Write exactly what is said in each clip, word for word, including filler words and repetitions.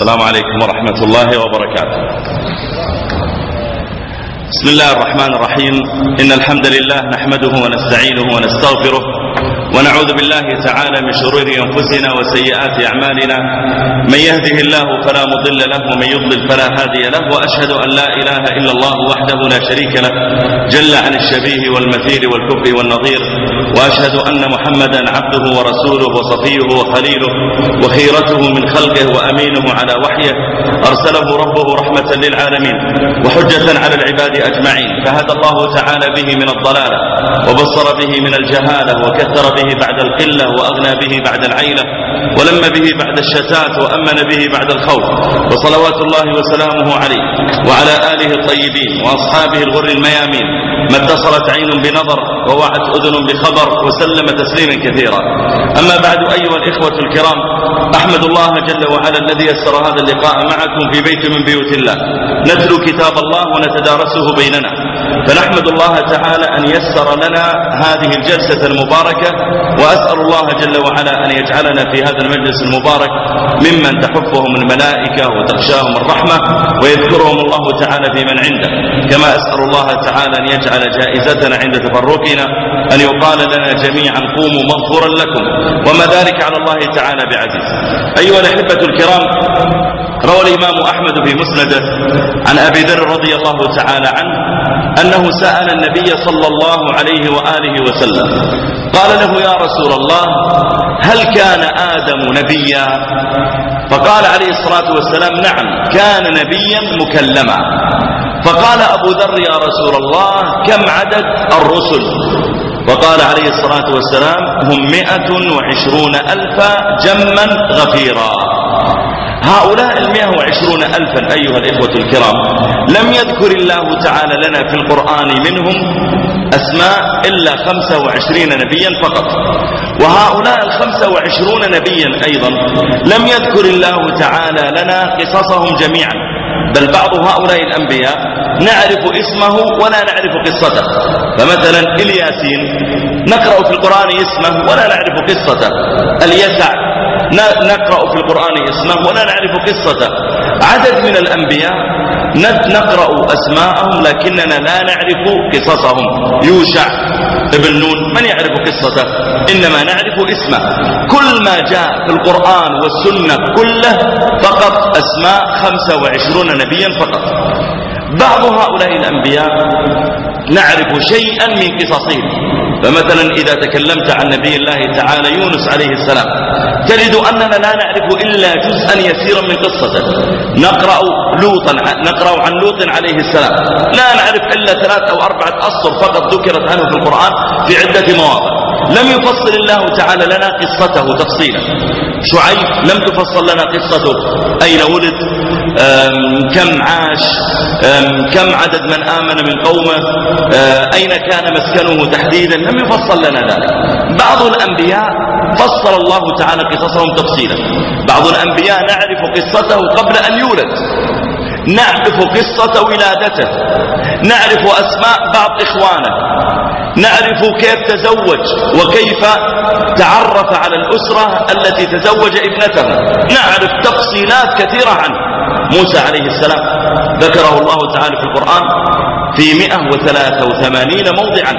السلام عليكم ورحمة الله وبركاته. بسم الله الرحمن الرحيم. إن الحمد لله نحمده ونستعينه ونستغفره ونعوذ بالله تعالى من شرور أنفسنا وسيئات أعمالنا. من يهده الله فلا مضل له ومن يضلل فلا هادي له، وأشهد أن لا إله إلا الله وحده لا شريك له جل عن الشبيه والمثيل والكفء والنظير، وأشهد أن محمدا عبده ورسوله وصفيه وخليله وخيرته من خلقه وأمينه على وحيه، أرسله ربه رحمة للعالمين وحجة على العباد أجمعين، فهدى الله تعالى به من الضلالة وبصر به من الجهالة وكثر به بعد القلة وأغنى به بعد العيلة ولم به بعد الشتات وأمن به بعد الخوف، وصلوات الله وسلامه عليه وعلى آله الطيبين وأصحابه الغر الميامين، ما اتصلت عين بنظر ووعت أذن بخبر، وسلم تسليما كثيرا. أما بعد أيها الإخوة الكرام، أحمد الله جل وعلا الذي يسر هذا اللقاء معكم في بيت من بيوت الله، نتلو كتاب الله ونتدارسه بيننا، فنحمد الله تعالى أن يسر لنا هذه الجلسة المباركة، وأسأل الله جل وعلا أن يجعلنا في هذا المجلس المبارك ممن تحفهم الملائكة وتخشاهم الرحمة ويذكرهم الله تعالى في من عنده، كما أسأل الله تعالى أن يجعل جائزتنا عند تفرقنا أن يقال لنا جميعا قوموا مغفورا لكم، وما ذلك على الله تعالى بعزيز. أيها الأحبة الكرام، روى الإمام أحمد في مسنده عن أبي ذر رضي الله تعالى عنه أنه سأل النبي صلى الله عليه وآله وسلم، قال له: يا رسول الله، هل كان آدم نبيا؟ فقال عليه الصلاة والسلام: نعم، كان نبيا مكلما. فقال أبو ذر: يا رسول الله، كم عدد الرسل؟ وقال عليه الصلاة والسلام: هم مئة وعشرون ألفا جما غفيرا. هؤلاء المئة وعشرون ألفا أيها الإخوة الكرام لم يذكر الله تعالى لنا في القرآن منهم أسماء إلا خمسة وعشرين نبيا فقط، وهؤلاء الخمسة وعشرون نبيا أيضا لم يذكر الله تعالى لنا قصصهم جميعا، بل بعض هؤلاء الأنبياء نعرف اسمه ولا نعرف قصته. فمثلا الياسين نقرأ في القرآن اسمه ولا نعرف قصته، اليسع نقرأ في القرآن اسمه ولا نعرف قصته. عدد من الأنبياء نقرأ أسماءهم لكننا لا نعرف قصصهم. يوشع ابن نون من يعرف قصته؟ إنما نعرف اسمه. كل ما جاء في القرآن والسنة كله فقط أسماء خمسة وعشرون نبيا فقط. بعض هؤلاء الأنبياء نعرف شيئا من قصصهم، فمثلا إذا تكلمت عن نبي الله تعالى يونس عليه السلام تجد أننا لا نعرف إلا جزءا يسيرا من قصته. نقرأ لوطا نقرأ عن لوط عليه السلام لا نعرف إلا ثلاث أو أربعة أسطر فقط ذكرت عنه في القرآن في عدة مواضع، لم يفصل الله تعالى لنا قصته تفصيلا. شعيب لم تفصل لنا قصته، أين ولد، كم عاش، كم عدد من آمن من قومه، أين كان مسكنه تحديدا، لم يفصل لنا ذلك. بعض الأنبياء فصل الله تعالى قصصهم تفصيلا. بعض الأنبياء نعرف قصته قبل أن يولد، نعرف قصة ولادته، نعرف أسماء بعض إخوانه، نعرف كيف تزوج وكيف تعرف على الأسرة التي تزوج ابنته، نعرف تفصيلات كثيرة عنه. موسى عليه السلام ذكره الله تعالى في القرآن في مئة وثلاثة وثمانين موضعا،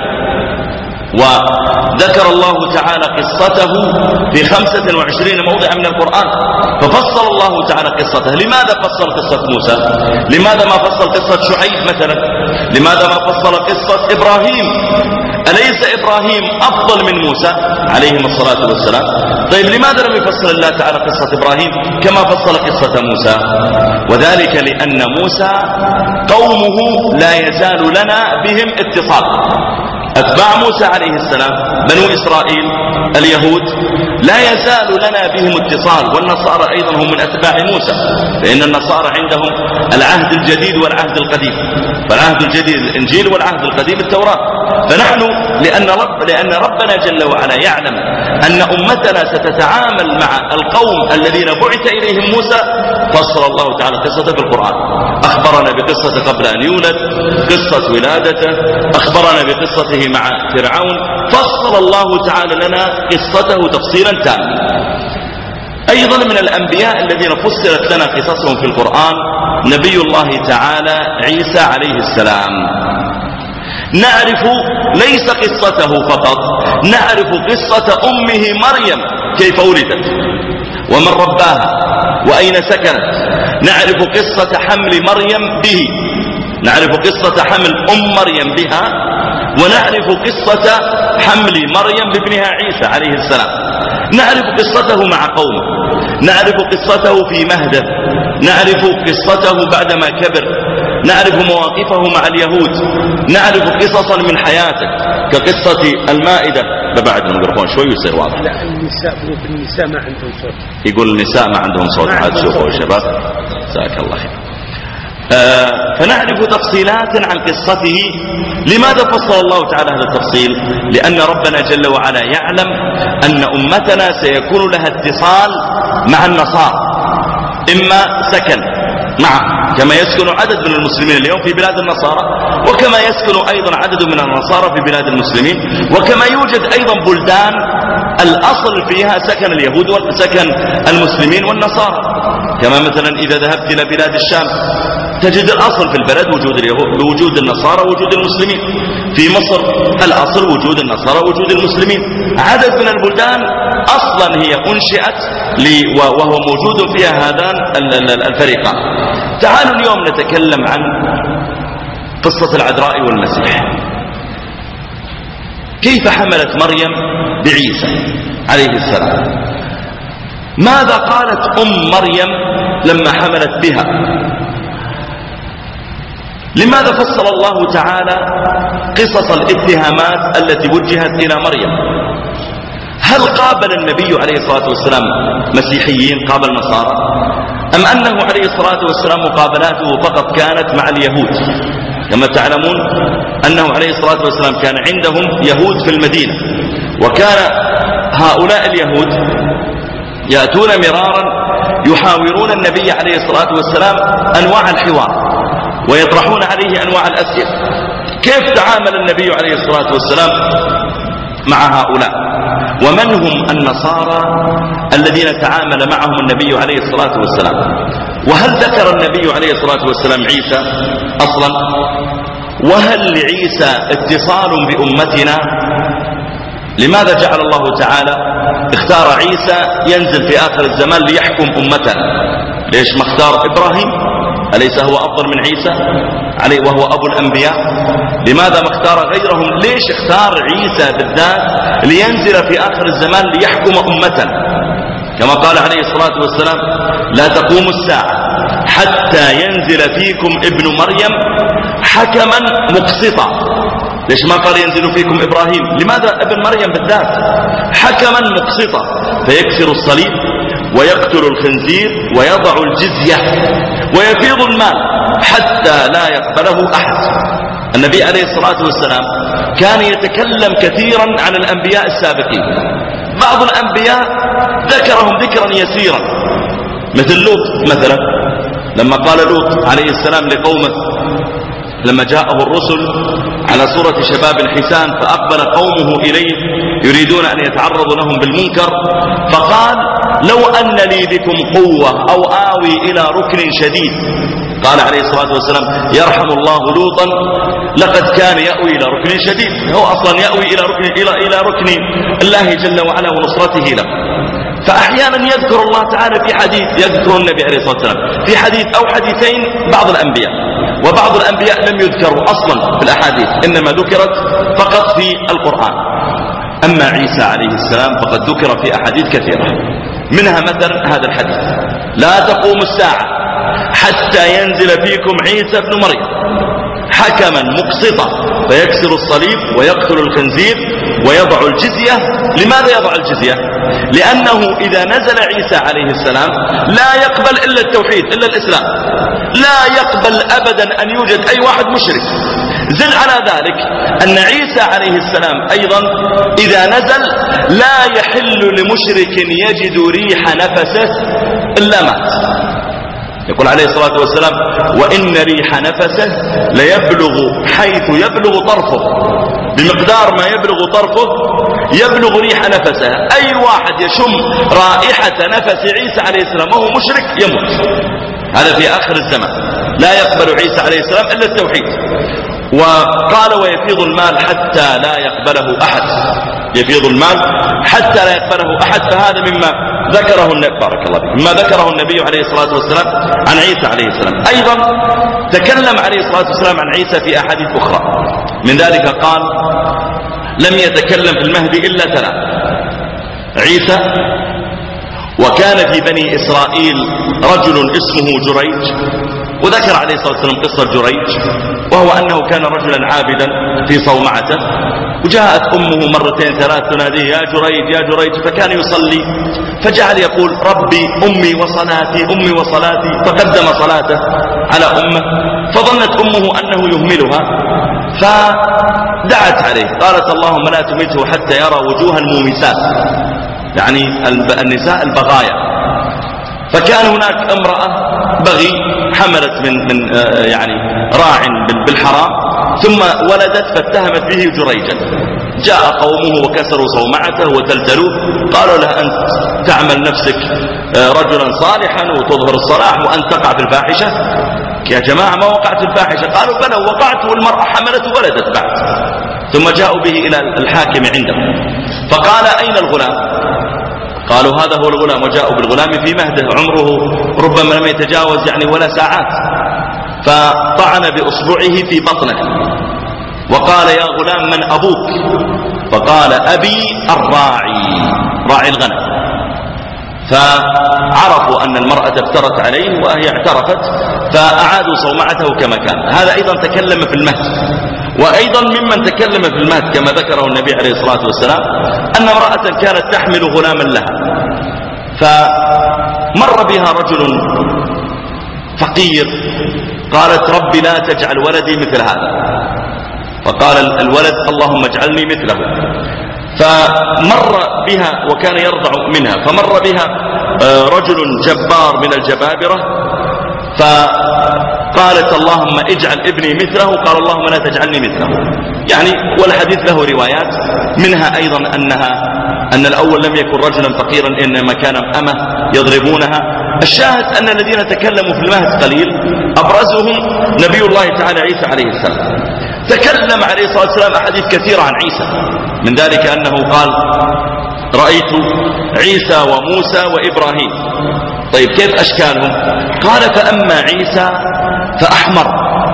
وذكر الله تعالى قصته في خمسة وعشرين موضعا من القرآن، ففصل الله تعالى قصته. لماذا فصل قصة موسى؟ لماذا ما فصل قصة شعيب مثلا؟ لماذا ما فصل قصة إبراهيم؟ أليس إبراهيم أفضل من موسى عليهم الصلاة والسلام؟ طيب لماذا لم يفصل الله تعالى قصة إبراهيم كما فصل قصة موسى؟ وذلك لأن موسى قومه لا يزال لنا بهم اتصال. أتباع موسى عليه السلام بنو إسرائيل اليهود لا يزال لنا بهم اتصال، والنصارى أيضا هم من أتباع موسى، فإن النصارى عندهم العهد الجديد والعهد القديم، فالعهد الجديد الإنجيل والعهد القديم التوراة. فنحن لأن, رب لأن ربنا جل وعلا يعلم أن أمتنا ستتعامل مع القوم الذين بعث إليهم موسى، فصل الله تعالى قصته في القرآن. أخبرنا بقصة قبل أن يولد، قصة ولادته، أخبرنا بقصته مع فرعون، فصل الله تعالى لنا قصته تفصيلا تاما. أيضا من الأنبياء الذين فسرت لنا قصصهم في القرآن نبي الله تعالى عيسى عليه السلام. نعرف ليس قصته فقط، نعرف قصة أمه مريم كيف ولدت ومن رباها وأين سكنت، نعرف قصة حمل مريم به، نعرف قصة حمل أم مريم بها، ونعرف قصة حمل مريم بابنها عيسى عليه السلام، نعرف قصته مع قومه، نعرف قصته في مهده، نعرف قصته بعدما كبر، نعرف مواقفه مع اليهود، نعرف قصصا من حياته كقصة المائدة. ببعد الميكروفون شوي يصير واضح. لا النساء النساء ما عندهم صوت. يقول النساء ما عندهم صوت. عاد شوفوا يا شباب جزاك الله خير. آه فنعرف تفصيلات عن قصته. لماذا فصل الله تعالى هذا التفصيل؟ لأن ربنا جل وعلا يعلم أن أمتنا سيكون لها اتصال مع النصارى، إما سكن معه كما يسكن عدد من المسلمين اليوم في بلاد النصارى، وكما يسكن أيضا عدد من النصارى في بلاد المسلمين، وكما يوجد أيضا بلدان الأصل فيها سكن اليهود وسكن المسلمين والنصارى، كما مثلا إذا ذهبت إلى بلاد الشام تجد الأصل في البلد وجود اليهود بوجود النصارى ووجود المسلمين. في مصر الأصل وجود النصارى ووجود المسلمين. عدد من البلدان أصلا هي أنشئت وهو موجود فيها هذان الفريقان. تعالوا اليوم نتكلم عن قصة العذراء والمسيح. كيف حملت مريم بعيسى عليه السلام؟ ماذا قالت أم مريم لما حملت بها؟ لماذا فصل الله تعالى قصص الاتهامات التي وجهت إلى مريم؟ هل قابل النبي عليه الصلاة والسلام مسيحيين، قابل نصارى، أم أنه عليه الصلاة والسلام مقابلاته فقط كانت مع اليهود؟ كما تعلمون أنه عليه الصلاة والسلام كان عندهم يهود في المدينة، وكان هؤلاء اليهود يأتون مرارا يحاورون النبي عليه الصلاة والسلام أنواع الحوار ويطرحون عليه أنواع الأسئلة. كيف تعامل النبي عليه الصلاة والسلام مع هؤلاء؟ ومن هم النصارى الذين تعامل معهم النبي عليه الصلاة والسلام؟ وهل ذكر النبي عليه الصلاة والسلام عيسى أصلا؟ وهل لعيسى اتصال بأمتنا؟ لماذا جعل الله تعالى اختار عيسى ينزل في آخر الزمان ليحكم أمتنا؟ ليش ما اختار إبراهيم؟ أليس هو أفضل من عيسى عليه وهو أبو الأنبياء؟ لماذا ما اختار غيرهم؟ ليش اختار عيسى بالذات لينزل في آخر الزمان ليحكم أمتنا؟ كما قال عليه الصلاة والسلام: لا تقوم الساعة حتى ينزل فيكم ابن مريم حكما مقسطا. ليش ما قال ينزل فيكم إبراهيم؟ لماذا ابن مريم بالذات؟ حكما مقسطا فيكسر الصليب ويقتل الخنزير ويضع الجزية ويفيض المال حتى لا يقبله أحد. النبي عليه الصلاة والسلام كان يتكلم كثيرا عن الأنبياء السابقين. بعض الأنبياء ذكرهم ذكرا يسيرا، مثل لوط مثلا، لما قال لوط عليه السلام لقومه لما جاءه الرسل على صورة شباب حسان فأقبل قومه إليه يريدون أن يتعرضوا لهم بالمنكر، فقال: لو أن لي بكم قوة أو آوي إلى ركن شديد. قال عليه الصلاة والسلام: يرحم الله لوطا لقد كان يأوي إلى ركن شديد. هو أصلا يأوي إلى ركن, إلى إلى ركن الله جل وعلا ونصرته له. فأحيانا يذكر الله تعالى في حديث، يذكر النبي عليه الصلاة والسلام في حديث أو حديثين بعض الأنبياء، وبعض الأنبياء لم يذكروا أصلا في الأحاديث، إنما ذكرت فقط في القرآن. أما عيسى عليه السلام فقد ذكر في أحاديث كثيرة، منها مثلا هذا الحديث: لا تقوم الساعة حتى ينزل فيكم عيسى ابن مريم حكما مقسطا فيكسر الصليب ويقتل الخنزير ويضع الجزية. لماذا يضع الجزية؟ لأنه إذا نزل عيسى عليه السلام لا يقبل إلا التوحيد، إلا الإسلام، لا يقبل أبدا أن يوجد أي واحد مشرك. زد على ذلك أن عيسى عليه السلام أيضا إذا نزل لا يحل لمشرك يجد ريح نفسه إلا مات. يقول عليه الصلاة والسلام: وإن ريح نفسه ليبلغ حيث يبلغ طرفه، بمقدار ما يبلغ طرفه يبلغ ريح نفسه. أي واحد يشم رائحة نفس عيسى عليه السلام وهو مشرك يموت. هذا في آخر الزمان، لا يقبل عيسى عليه السلام إلا التوحيد. وقال: ويفيض المال حتى لا يقبله أحد، يفيض المال حتى لا يقبله أحد. فهذا مما ذكره النبي بارك الله فيك مما ذكره النبي عليه الصلاة والسلام عن عيسى عليه السلام. أيضا تكلم عليه الصلاة والسلام عن عيسى في أحاديث أخرى، من ذلك قال: لم يتكلم في المهدي إلا ثلاث: عيسى، وكان في بني إسرائيل رجل اسمه جريج. وذكر عليه الصلاة والسلام قصة جريج، وهو أنه كان رجلا عابدا في صومعته، وجاءت أمه مرتين ثلاث تناديه: يا جريج يا جريج، فكان يصلي فجعل يقول: ربي أمي وصلاتي أمي وصلاتي، فقدم صلاته على أمه، فظنت أمه أنه يهملها فدعت عليه، قالت: اللهم لا تمته حتى يرى وجوه المومسات، يعني النساء البغايا. فكان هناك امرأة بغي حملت من, من يعني راع بالحرام، ثم ولدت فاتهمت به جريجا. جاء قومه وكسروا صومعته وتلتلوه، قالوا له: أنت تعمل نفسك رجلا صالحا وتظهر الصلاح وأن تقع في الفاحشة؟ يا جماعة ما وقعت في الفاحشة. قالوا: بلى وقعت، والمرأة حملت وولدت بعد. ثم جاءوا به إلى الحاكم عنده، فقال: أين الغلام؟ قالوا: هذا هو الغلام. وجاءوا بالغلام في مهده، عمره ربما لم يتجاوز يعني ولا ساعات، فطعن بأصبعه في بطنه وقال: يا غلام من أبوك؟ فقال: أبي الراعي، راعي الغنم. فعرفوا أن المرأة افترت عليه وهي اعترفت، فأعادوا صومعته كما كان. هذا أيضا تكلم في المهد. وأيضا ممن تكلم في المهد كما ذكره النبي عليه الصلاة والسلام أن امرأة كانت تحمل غلاما لها، فمر بها رجل فقير، قالت: ربي لا تجعل ولدي مثل هذا. فقال الولد: اللهم اجعلني مثله. فمر بها وكان يرضع منها، فمر بها رجل جبار من الجبابرة، فقالت: اللهم اجعل ابني مثله. قال: اللهم لا تجعلني مثله. يعني والحديث له روايات، منها أيضا أنها أن الأول لم يكن رجلا فقيرا، إنما كان أمه يضربونها. الشاهد أن الذين تكلموا في المهد قليل، أبرزهم نبي الله تعالى عيسى عليه السلام. تكلم عليه الصلاة والسلام أحاديث كثيرة عن عيسى، من ذلك أنه قال: رأيت عيسى وموسى وإبراهيم. طيب كيف أشكالهم؟ قال: فأما عيسى فأحمر،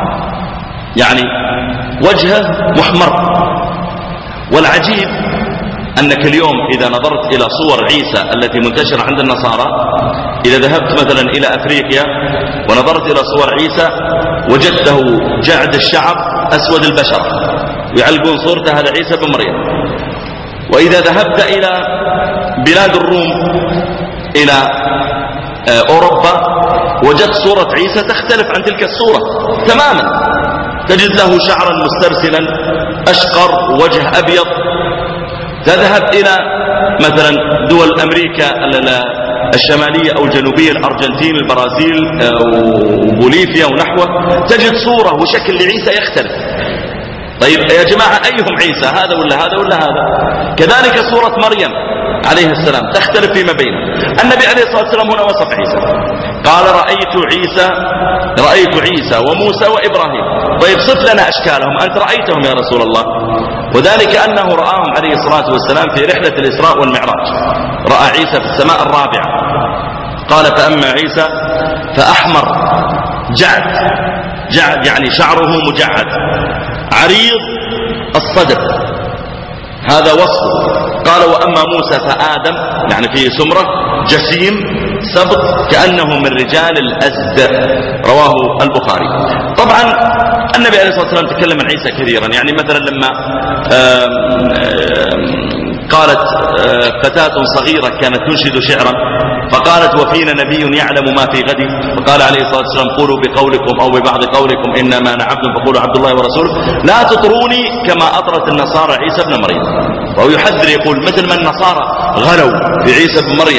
يعني وجهه محمر. والعجيب أنك اليوم إذا نظرت إلى صور عيسى التي منتشرة عند النصارى، إذا ذهبت مثلا إلى أفريقيا ونظرت إلى صور عيسى وجدته جعد الشعر أسود البشرة، ويعلقون صورته هذا عيسى بن مريم. وإذا ذهبت إلى بلاد الروم إلى أوروبا وجدت صورة عيسى تختلف عن تلك الصورة تماما، تجد له شعرا مسترسلا أشقر وجه أبيض. تذهب إلى مثلا دول أمريكا الشمالية أو الجنوبية، الأرجنتين، البرازيل وبوليفيا ونحوه، تجد صورة وشكل لعيسى يختلف. طيب يا جماعة أيهم عيسى، هذا ولا هذا ولا هذا؟ كذلك صورة مريم عليه السلام تختلف فيما بينه. النبي عليه الصلاة والسلام هنا وصف عيسى، قال: رأيت عيسى رأيت عيسى وموسى وإبراهيم. طيب صف لنا أشكالهم، أنت رأيتهم يا رسول الله. وذلك أنه رآهم عليه الصلاة والسلام في رحلة الإسراء والمعراج، رأى عيسى في السماء الرابعة. قال: فأما عيسى فأحمر جعد، جعد يعني شعره مجعد، عريض الصدر، هذا وصفه. قال: وأما موسى فآدم، يعني فيه سمرة، جسيم سبط كأنه من رجال الأزد، رواه البخاري. طبعا النبي عليه الصلاة والسلام تكلم عن عيسى كثيرا، يعني مثلا لما آم آم قالت فتاة صغيرة كانت تنشد شعرا فقالت: وفينا نبي يعلم ما في غد. فقال عليه الصلاة والسلام: قولوا بقولكم أو ببعض قولكم إنما أنا عبد فقولوا عبد الله ورسوله، لا تطروني كما أطرت النصارى عيسى بن مريم. وهو يحذر يقول: مثل ما النصارى غلوا في عيسى بن مريم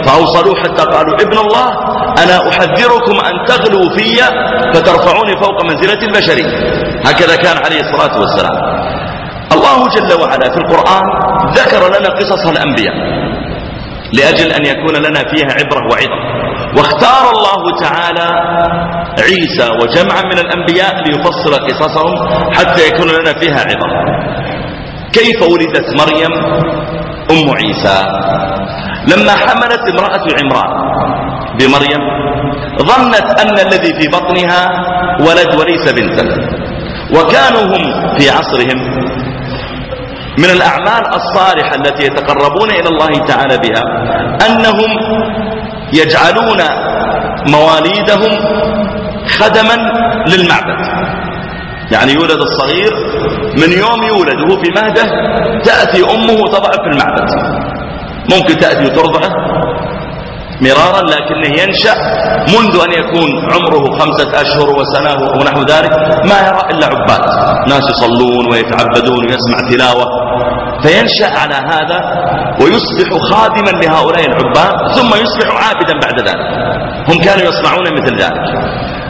فأوصلوا حتى قالوا ابن الله أنا أحذركم أن تغلوا في فترفعوني فوق منزلة البشرية. هكذا كان عليه الصلاة والسلام. الله جل وعلا في القرآن ذكر لنا قصص الأنبياء لأجل أن يكون لنا فيها عبرة وعظة، واختار الله تعالى عيسى وجمعا من الأنبياء ليفصل قصصهم حتى يكون لنا فيها عبرة. كيف ولدت مريم أم عيسى؟ لما حملت امرأة عمران بمريم ظنت أن الذي في بطنها ولد وليس بنتا، وكانوا هم في عصرهم من الأعمال الصالحة التي يتقربون إلى الله تعالى بها أنهم يجعلون مواليدهم خدما للمعبد. يعني يولد الصغير من يوم يولد وهو في مهده تأتي أمه تضعه في المعبد، ممكن تأتي وترضعه مرارا، لكنه ينشأ منذ أن يكون عمره خمسة أشهر وسنة ونحو ذلك ما يرى إلا عباد، ناس يصلون ويتعبدون ويسمع تلاوة، فينشأ على هذا ويصبح خادما لهؤلاء العباد ثم يصبح عابدا بعد ذلك. هم كانوا يصنعون مثل ذلك.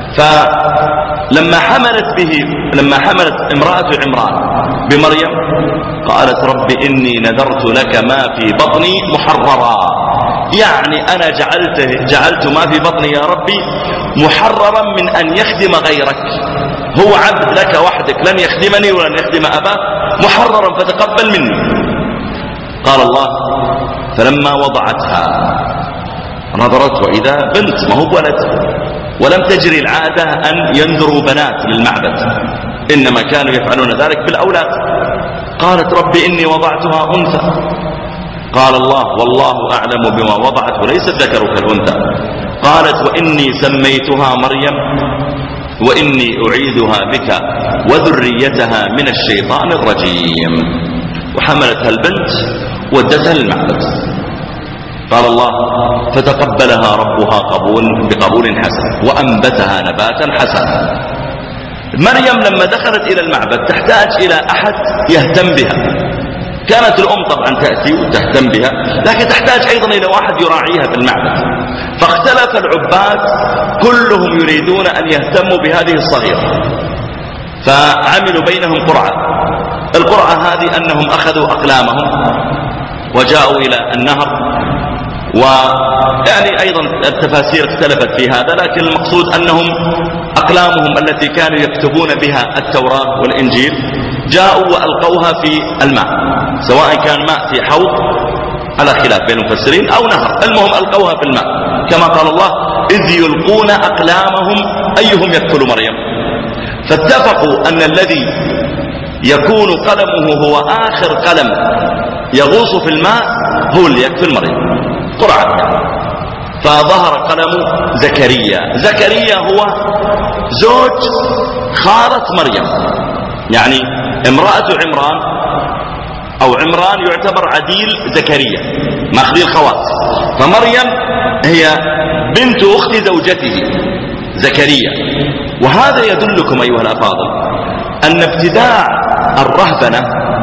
فلما حملت به لما حملت امرأة عمران بمريم قالت رب إني نذرت لك ما في بطني محررا، يعني أنا جعلت, جعلت ما في بطني يا ربي محررا من أن يخدم غيرك، هو عبد لك وحدك لن يخدمني ولن يخدم أباه، محررا فتقبل مني. قال الله فلما وضعتها نظرت وإذا بنت ما هو ولد، ولم تجري العادة أن ينذروا بنات للمعبد، إنما كانوا يفعلون ذلك بالأولاد. قالت رب إني وضعتها أنثى، قال الله والله أعلم بما وضعت وليس الذكر كالأنثى. قالت وإني سميتها مريم وإني أعيذها بك وذريتها من الشيطان الرجيم. وحملتها البنت ودتها للمعبد. قال الله فتقبلها ربها قبول بقبول حسن وأنبتها نباتا حسنا. مريم لما دخلت إلى المعبد تحتاج إلى أحد يهتم بها، كانت الأم طبعا تأتي وتهتم بها، لكن تحتاج أيضا إلى واحد يراعيها في المعبد. فاختلف العباد كلهم يريدون أن يهتموا بهذه الصغيرة، فعملوا بينهم قرعة. القرعة هذه أنهم أخذوا أقلامهم وجاءوا إلى النهر، ويعني أيضا التفاسير اختلفت في هذا، لكن المقصود أنهم أقلامهم التي كانوا يكتبون بها التوراة والإنجيل جاءوا وألقوها في الماء، سواء كان ماء في حوض على خلاف بين المفسرين أو نهر، المهم ألقوها في الماء كما قال الله إذ يلقون أقلامهم أيهم يكفل مريم. فاتفقوا أن الذي يكون قلمه هو آخر قلم يغوص في الماء هو اللي يكفل مريم قرعة. فظهر قلم زكريا. زكريا هو زوج خالة مريم، يعني امرأة عمران أو عمران يعتبر عديل زكريا ماخذي الخوات، فمريم هي بنت أخت زوجته زكريا. وهذا يدلكم أيها الأفاضل أن ابتداع الرهبنة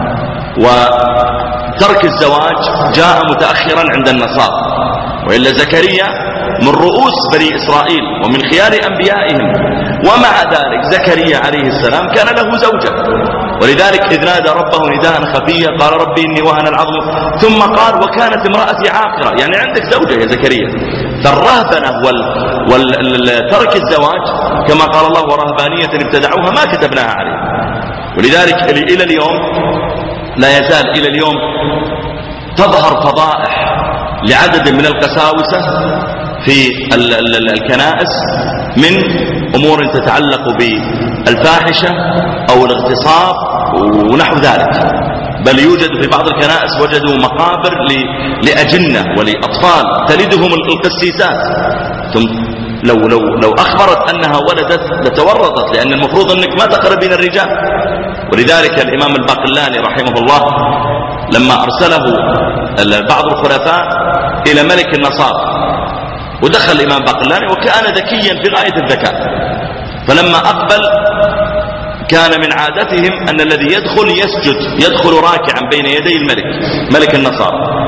وترك الزواج جاء متأخرا عند النصارى، وإلا زكريا من رؤوس بني إسرائيل ومن خيار أنبيائهم، ومع ذلك زكريا عليه السلام كان له زوجة، ولذلك إذ نادى ربه نداء خفيا قال ربي إني وهن العظم، ثم قال وكانت امرأتي عاقرة، يعني عندك زوجة يا زكريا. فالرهبنة وترك الزواج كما قال الله ورهبانية ابتدعوها ما كتبناها عليه. ولذلك إلى اليوم لا يزال إلى اليوم تظهر فضائح لعدد من القساوسة في الكنائس من أمور تتعلق بالفاحشة أو الاغتصاب ونحو ذلك. بل يوجد في بعض الكنائس وجدوا مقابر لأجنة ولأطفال تلدهم القسيسات، ثم لو, لو, لو أخبرت أنها ولدت لتورطت، لأن المفروض أنك ما تقربين الرجال. ولذلك الإمام الباقلاني رحمه الله لما أرسله بعض الخلفاء إلى ملك النصارى، ودخل الإمام الباقلاني وكان ذكيا في غاية الذكاء، فلما أقبل كان من عادتهم أن الذي يدخل يسجد، يدخل راكعا بين يدي الملك ملك النصارى،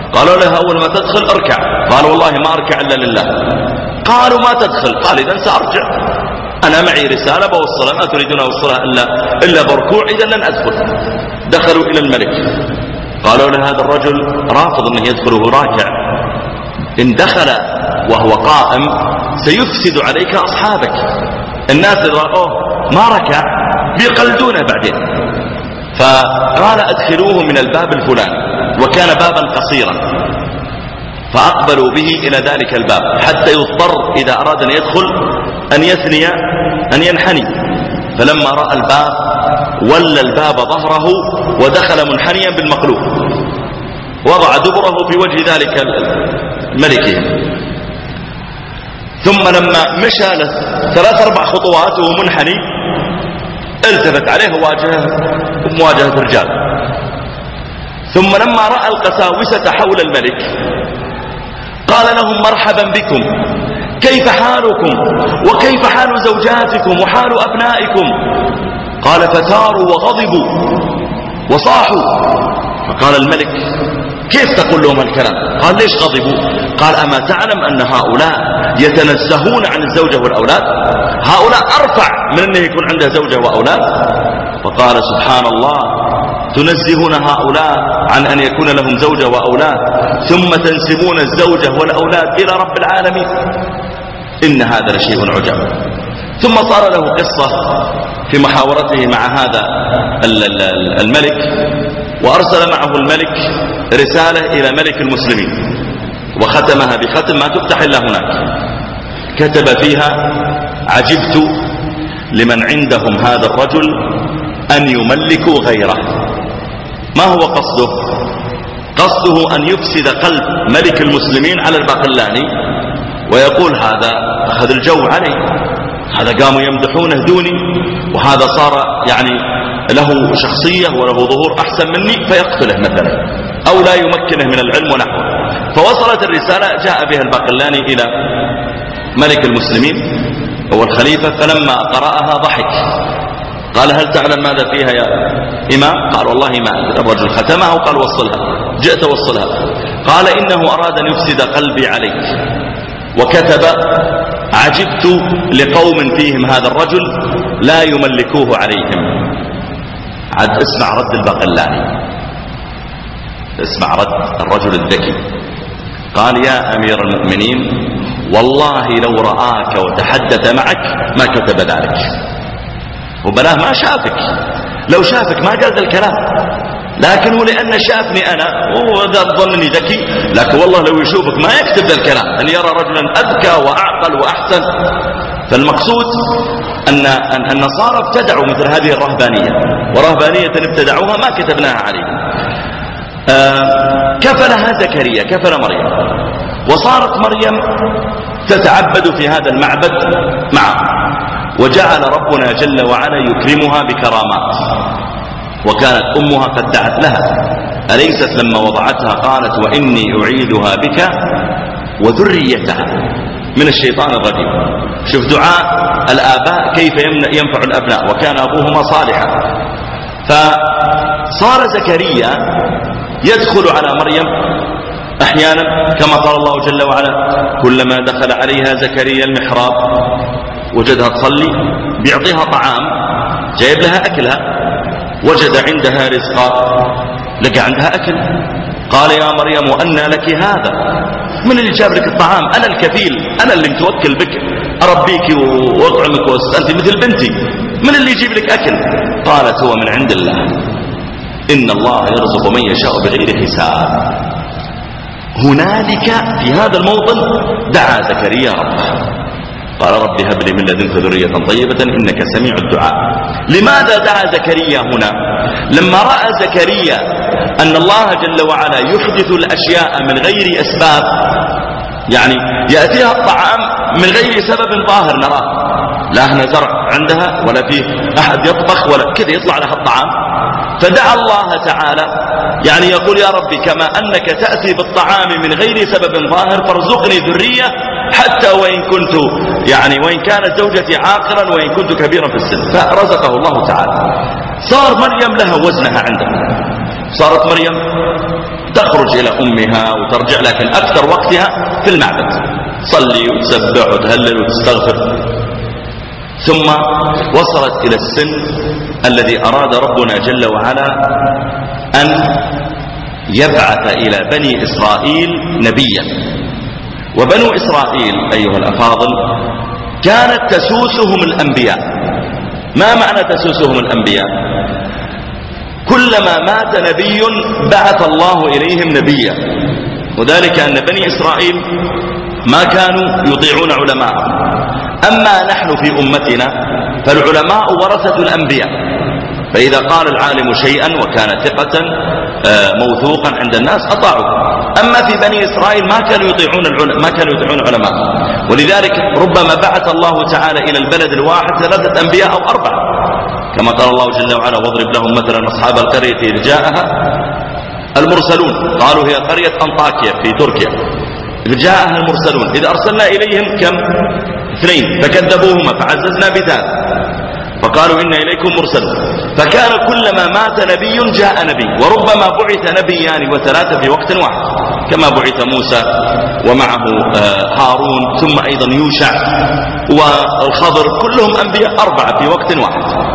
قالوا له أول ما تدخل اركع. قال والله ما أركع إلا لله. قالوا ما تدخل. قال إذن سأرجع، أنا معي رسالة بوصلها، ما تريدون أوصلها إلا, إلا بركوع، إذا لن أدخل. دخلوا إلى الملك. قالوا له هذا الرجل رافض أنه يدخل وهو راكع، إن دخل وهو قائم سيفسد عليك أصحابك، الناس إذا رأوه ما ركع بيقلدونه بعدين. فقال أدخلوه من الباب الفلاني، وكان بابا قصيرا، فأقبلوا به إلى ذلك الباب حتى يضطر إذا أراد أن يدخل أن يثني أن ينحني. فلما رأى الباب ولى الباب ظهره ودخل منحنيا بالمقلوب، وضع دبره في وجه ذلك الملك. ثم لما مشى ثلاث أربع خطوات وهو منحني التفت عليه وواجهه مواجهة رجال. ثم لما رأى القساوسة حول الملك قال لهم مرحبا بكم، كيف حالكم وكيف حال زوجاتكم وحال أبنائكم؟ قال فثاروا وغضبوا وصاحوا. فقال الملك كيف تقول لهم الكلام؟ قال ليش غضبوا؟ قال أما تعلم أن هؤلاء يتنزهون عن الزوجة والأولاد؟ هؤلاء أرفع من أنه يكون عنده زوجة وأولاد. فقال سبحان الله، تنزهون هؤلاء عن أن يكون لهم زوجة وأولاد ثم تنسبون الزوجة والأولاد إلى رب العالمين، إن هذا لشيء عجب. ثم صار له قصة في محاورته مع هذا الملك، وأرسل معه الملك رسالة إلى ملك المسلمين وختمها بختم ما تفتح إلا هناك. كتب فيها عجبت لمن عندهم هذا الرجل أن يملكوا غيره. ما هو قصده؟ قصده أن يفسد قلب ملك المسلمين على الباقلاني ويقول هذا أخذ الجو علي، هذا قاموا يمدحونه دوني، وهذا صار يعني له شخصية وله ظهور أحسن مني، فيقتله مثلا أو لا يمكنه من العلم ونحوه. فوصلت الرسالة، جاء بها الباقلاني إلى ملك المسلمين هو الخليفة، فلما قرأها ضحك. قال هل تعلم ماذا فيها يا إمام؟ قال والله ما أدري. الرجل ختمها وقال وصلها، جئت وصلها. قال إنه أراد أن يفسد قلبي عليك، وكتب عجبت لقوم فيهم هذا الرجل لا يملكوه عليهم. عد اسمع رد الباقلاني، اسمع رد الرجل الذكي. قال يا أمير المؤمنين والله لو رآك وتحدث معك ما كتب ذلك، وبلاه ما شافك، لو شافك ما قال ذا الكلام، لكن هو لأن شافني أنا وذا ظنني ذكي، لكن والله لو يشوفك ما يكتب ذا الكلام، أن يرى رجلا أذكى وأعقل وأحسن. فالمقصود أن النصارى ابتدعوا مثل هذه الرهبانية، ورهبانية ابتدعوها ما كتبناها عليهم. آه كفلها زكريا، كفل مريم، وصارت مريم تتعبد في هذا المعبد معه، وجعل ربنا جل وعلا يكرمها بكرامات. وكانت أمها قد دعت لها، أليست لما وضعتها قالت وإني أعيدها بك وذريتها من الشيطان الرجيم. شوف دعاء الآباء كيف ينفع الأبناء، وكان أبوهما صالحا. فصار زكريا يدخل على مريم أحيانا كما قال الله جل وعلا كلما دخل عليها زكريا المحراب وجدها تصلي بيعطيها طعام، جايب لها أكلها، وجد عندها رزقا، لقى عندها أكل. قال يا مريم وأنى لك هذا؟ من اللي جاب لك الطعام؟ أنا الكفيل، أنا اللي متوكل بك، أربيك وأطعمك وأنت مثل بنتي، من اللي يجيب لك أكل؟ قالت هو من عند الله، إن الله يرزق من يشاء بغير حساب. هنالك في هذا الموطن دعا زكريا ربه، قال رب هب لي من لدنك ذرية طيبة إنك سميع الدعاء. لماذا دعا زكريا هنا؟ لما رأى زكريا أن الله جل وعلا يحدث الأشياء من غير أسباب، يعني يأتيها الطعام من غير سبب ظاهر نراه، لا هنا زرع عندها ولا فيه أحد يطبخ ولا كذا يطلع لها الطعام، فدعا الله تعالى يعني يقول يا ربي كما أنك تأتي بالطعام من غير سبب ظاهر فارزقني ذرية حتى وإن كنت يعني وإن كانت زوجتي عاقرا وإن كنت كبيرا في السن، فرزقه الله تعالى. صار مريم لها وزنها عنده، صارت مريم تخرج إلى أمها وترجع، لكن أكثر وقتها في المعبد، تصلي وتسبح وتهلل وتستغفر. ثم وصلت إلى السن الذي أراد ربنا جل وعلا أن يبعث إلى بني إسرائيل نبيا. وبنو إسرائيل أيها الأفاضل كانت تسوسهم الأنبياء. ما معنى تسوسهم الأنبياء؟ كلما مات نبي بعث الله إليهم نبيا، وذلك أن بني إسرائيل ما كانوا يطيعون علماءهم. أما نحن في أمتنا فالعلماء ورثة الأنبياء، فإذا قال العالم شيئا وكان ثقة موثوقا عند الناس أطاعوا. أما في بني إسرائيل ما كانوا يطيعون العلماء، ما كانوا يطيعون العلماء، ولذلك ربما بعث الله تعالى إلى البلد الواحد ثلاثة أنبياء أو أربعة، كما قال الله جل وعلا: واضرب لهم مثلا أصحاب القرية إذ جاءها المرسلون قالوا هي قرية أنطاكيا في تركيا، إذ جاءها المرسلون إذ أرسلنا إليهم كم؟ اثنين فكذبوهما فعززنا بثالث فقالوا إنا إليكم مرسلون. فكان كلما مات نبي جاء نبي، وربما بعث نبيان وثلاثة في وقت واحد، كما بعث موسى ومعه هارون، ثم أيضا يوشع والخضر، كلهم أنبياء أربعة في وقت واحد.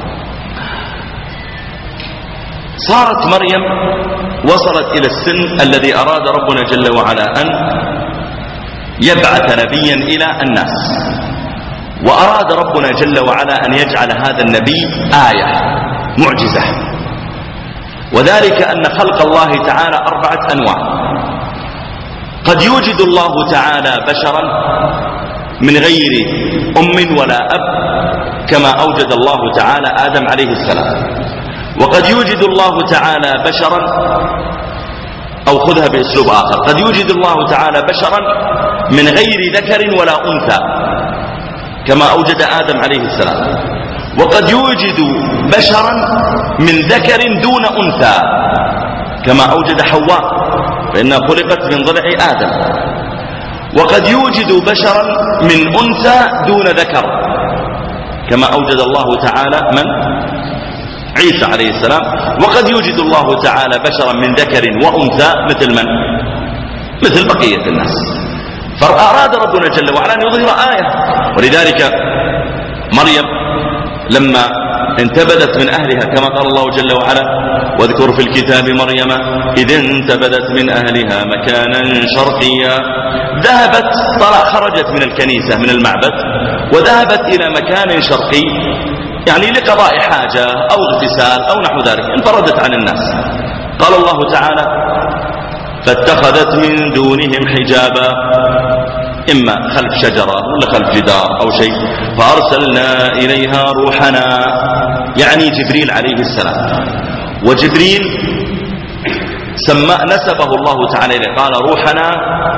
صارت مريم وصلت إلى السن الذي أراد ربنا جل وعلا أن يبعث نبيا إلى الناس، وأراد ربنا جل وعلا أن يجعل هذا النبي آية معجزة. وذلك أن خلق الله تعالى أربعة أنواع. قد يوجد الله تعالى بشرا من غير أم ولا أب، كما أوجد الله تعالى آدم عليه السلام. وقد يوجد الله تعالى بشرا، أو خذها بأسلوب آخر، قد يوجد الله تعالى بشرا من غير ذكر ولا أنثى، كما أوجد آدم عليه السلام. وقد يوجد بشرا من ذكر دون أنثى، كما أوجد حواء فإنها خلقت من ضلع آدم. وقد يوجد بشرا من أنثى دون ذكر، كما أوجد الله تعالى من؟ عيسى عليه السلام. وقد يوجد الله تعالى بشرا من ذكر وأنثى مثل من؟ مثل بقية الناس. فأراد ربنا جل وعلا أن يظهر آية. ولذلك مريم لما انتبذت من أهلها، كما قال الله جل وعلا: واذكر في الكتاب مريم إذ انتبذت من أهلها مكانا شرقيا. ذهبت طلع خرجت من الكنيسة من المعبد وذهبت إلى مكان شرقي، يعني لقضاء حاجة أو اغتسال أو نحو ذلك، انفردت عن الناس. قال الله تعالى: فاتخذت من دونهم حجابا، إما خلف شجرة ولا خلف جدار أو شيء، فأرسلنا إليها روحنا، يعني جبريل عليه السلام. وجبريل سمى نسبه الله تعالى إليه، قال روحنا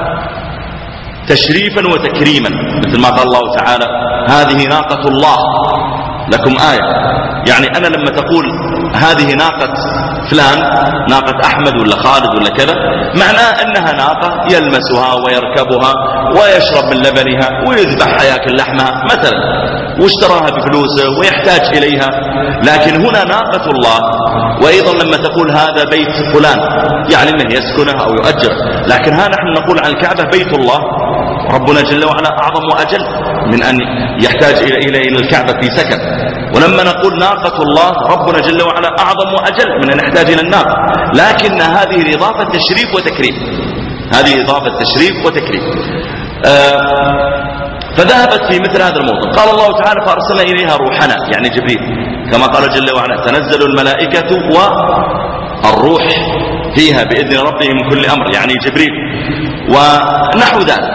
تشريفا وتكريما، مثل ما قال الله تعالى: هذه ناقة الله لكم آية. يعني أنا لما تقول هذه ناقة فلان، ناقة أحمد ولا خالد ولا كذا، معناه أنها ناقة يلمسها ويركبها ويشرب من لبنها ويذبح ياكل لحمها مثلا، واشتراها بفلوسه ويحتاج إليها. لكن هنا ناقة الله. وأيضا لما تقول هذا بيت فلان، يعني أنه يسكنه أو يؤجر. لكن ها نحن نقول عن الكعبة بيت الله، ربنا جل وعلا أعظم وأجل من أن يحتاج إلى إلى الكعبة في سكن. ولما نقول ناقة الله، ربنا جل وعلا أعظم وأجل من أن يحتاج إلى الناقة. لكن هذه إضافة تشريف وتكريم، هذه إضافة تشريف وتكريم. آه فذهبت في مثل هذا الموضوع. قال الله تعالى: فأرسلنا إليها روحنا، يعني جبريل، كما قال جل وعلا: تنزل الملائكة والروح فيها بإذن ربهم من كل أمر، يعني جبريل ونحو ذلك.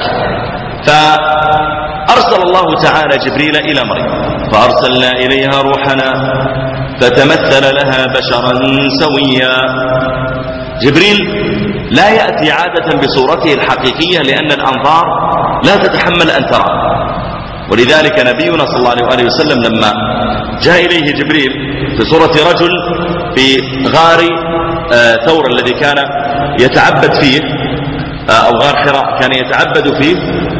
فأرسل الله تعالى جبريل إلى مريم، فأرسلنا إليها روحنا فتمثل لها بشرا سويا. جبريل لا يأتي عادة بصورته الحقيقية، لأن الأنظار لا تتحمل أن ترى. ولذلك نبينا صلى الله عليه وسلم لما جاء إليه جبريل في صورة رجل في غار ثور الذي كان يتعبد فيه، أو غار حراء كان يتعبد فيه،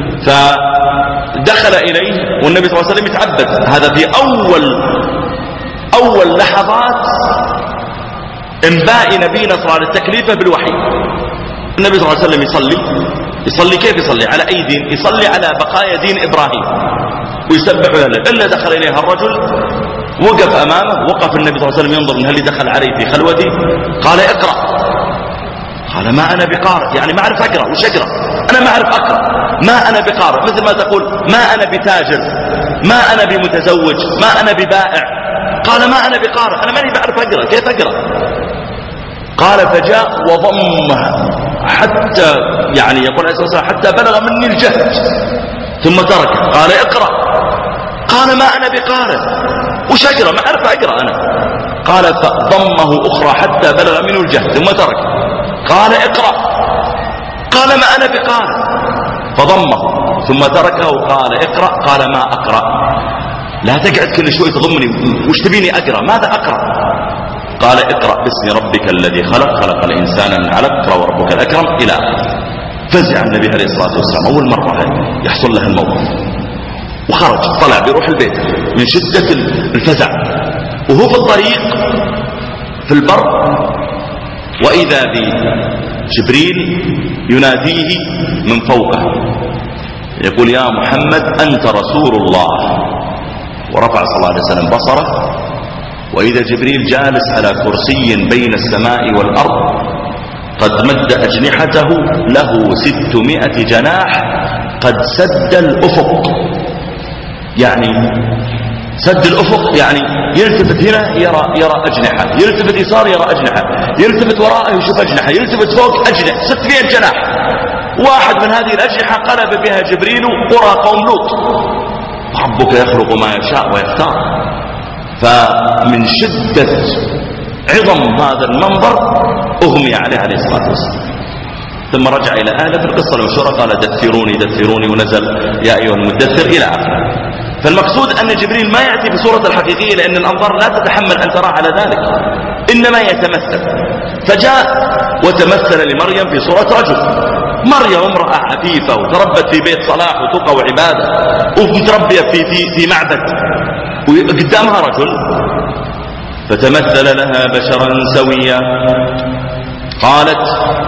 فدخل إليه والنبي صلى الله عليه وسلم يتعبد. هذا في أول أول لحظات انباء نبينا صلى الله عليه وسلم تكليفه بالوحي. النبي صلى الله عليه وسلم يصلي يصلي كيف يصلي؟ على أي دين؟ يصلي على بقايا دين إبراهيم ويسبح له. إلا دخل إليها الرجل وقف أمامه، وقف النبي صلى الله عليه وسلم ينظر من هل دخل عليه في خلوتي، قال اقرأ. قال ما أنا بقارئ، يعني ما أعرف أقرأ. وش أقرأ؟ أنا ما أعرف أقرأ، ما أنا بقارئ. مثل ما تقول ما أنا بتاجر، ما أنا بمتزوج، ما أنا ببائع. قال ما أنا بقارئ، أنا ماني بعرف أقرأ، كيف أقرأ؟ قال فجاء وضمها حتى يعني يقول عليه الصلاة والسلام حتى بلغ مني الجهد ثم تركه. قال اقرأ. قال ما أنا بقارئ، وش أقرأ؟ ما أعرف أقرأ أنا. قال فضمه أخرى حتى بلغ منه الجهد ثم تركه. قال اقرأ. قال ما أنا بقارئ، فضمه ثم تركه. قال اقرأ. قال ما أقرأ. لا تقعد كل شوي تضمني، وش تبيني أقرأ؟ ماذا أقرأ؟ قال اقرأ باسم ربك الذي خلق خلق الإنسان من علق اقرأ وربك الأكرم إلى آخره. فزع النبي عليه الصلاة والسلام أول مرة يحصل له الموقف، وخرج طلع بيروح البيت من شدة الفزع. وهو في الطريق في البر وإذا بجبريل يناديه من فوقه يقول يا محمد أنت رسول الله. ورفع صلى الله عليه وسلم بصره وإذا جبريل جالس على كرسي بين السماء والأرض قد مد أجنحته له ستمائة جناح قد سد الأفق. يعني سد الأفق يعني يلتفت هنا يرى, يرى أجنحة، يلتفت يسار يرى أجنحة، يلتفت وراءه يشوف أجنحة، يلتفت فوق أجنحة، ستمائة جناح. واحد من هذه الأجنحة قلب بها جبريل قرى قوم لوط. ربك يخلق ما يشاء ويختار. فمن شدة عظم هذا المنظر أغمي عليه عليه الصلاة والسلام. ثم رجع إلى أهله في القصة المشهورة قال دثروني دثروني ونزل يا أيها المدثر إلى آخره. فالمقصود أن جبريل ما يأتي بصورة الحقيقية لأن الأنظار لا تتحمل أن ترى على ذلك، إنما يتمثل. فجاء وتمثل لمريم في صورة رجل. مريم امرأة عفيفة وتربت في بيت صلاح وتقى وعبادة ومتربية في, في, في معبد وقدامها رجل، فتمثل لها بشرا سويا. قالت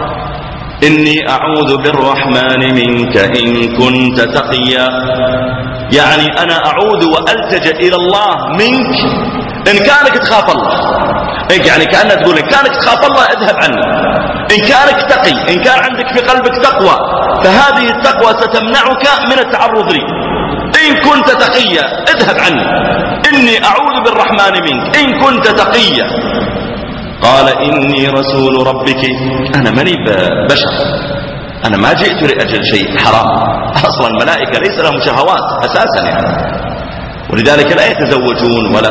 إني أعوذ بالرحمن منك إن كنت تقيا، يعني أنا أعوذ وألتجأ إلى الله منك إن كانك تخاف الله. يعني كأنها تقول إن كانك تخاف الله اذهب عني، إن كانك تقي، إن كان عندك في قلبك تقوى فهذه التقوى ستمنعك من التعرض لي. إن كنت تقيا اذهب عني، إني أعوذ بالرحمن منك إن كنت تقيا. قال إني رسول ربك، أنا ماني بشر، أنا ما جئت لأجل شيء حرام. أصلا الملائكة ليس لهم شهوات أساسا يعني، ولذلك لا يتزوجون ولا.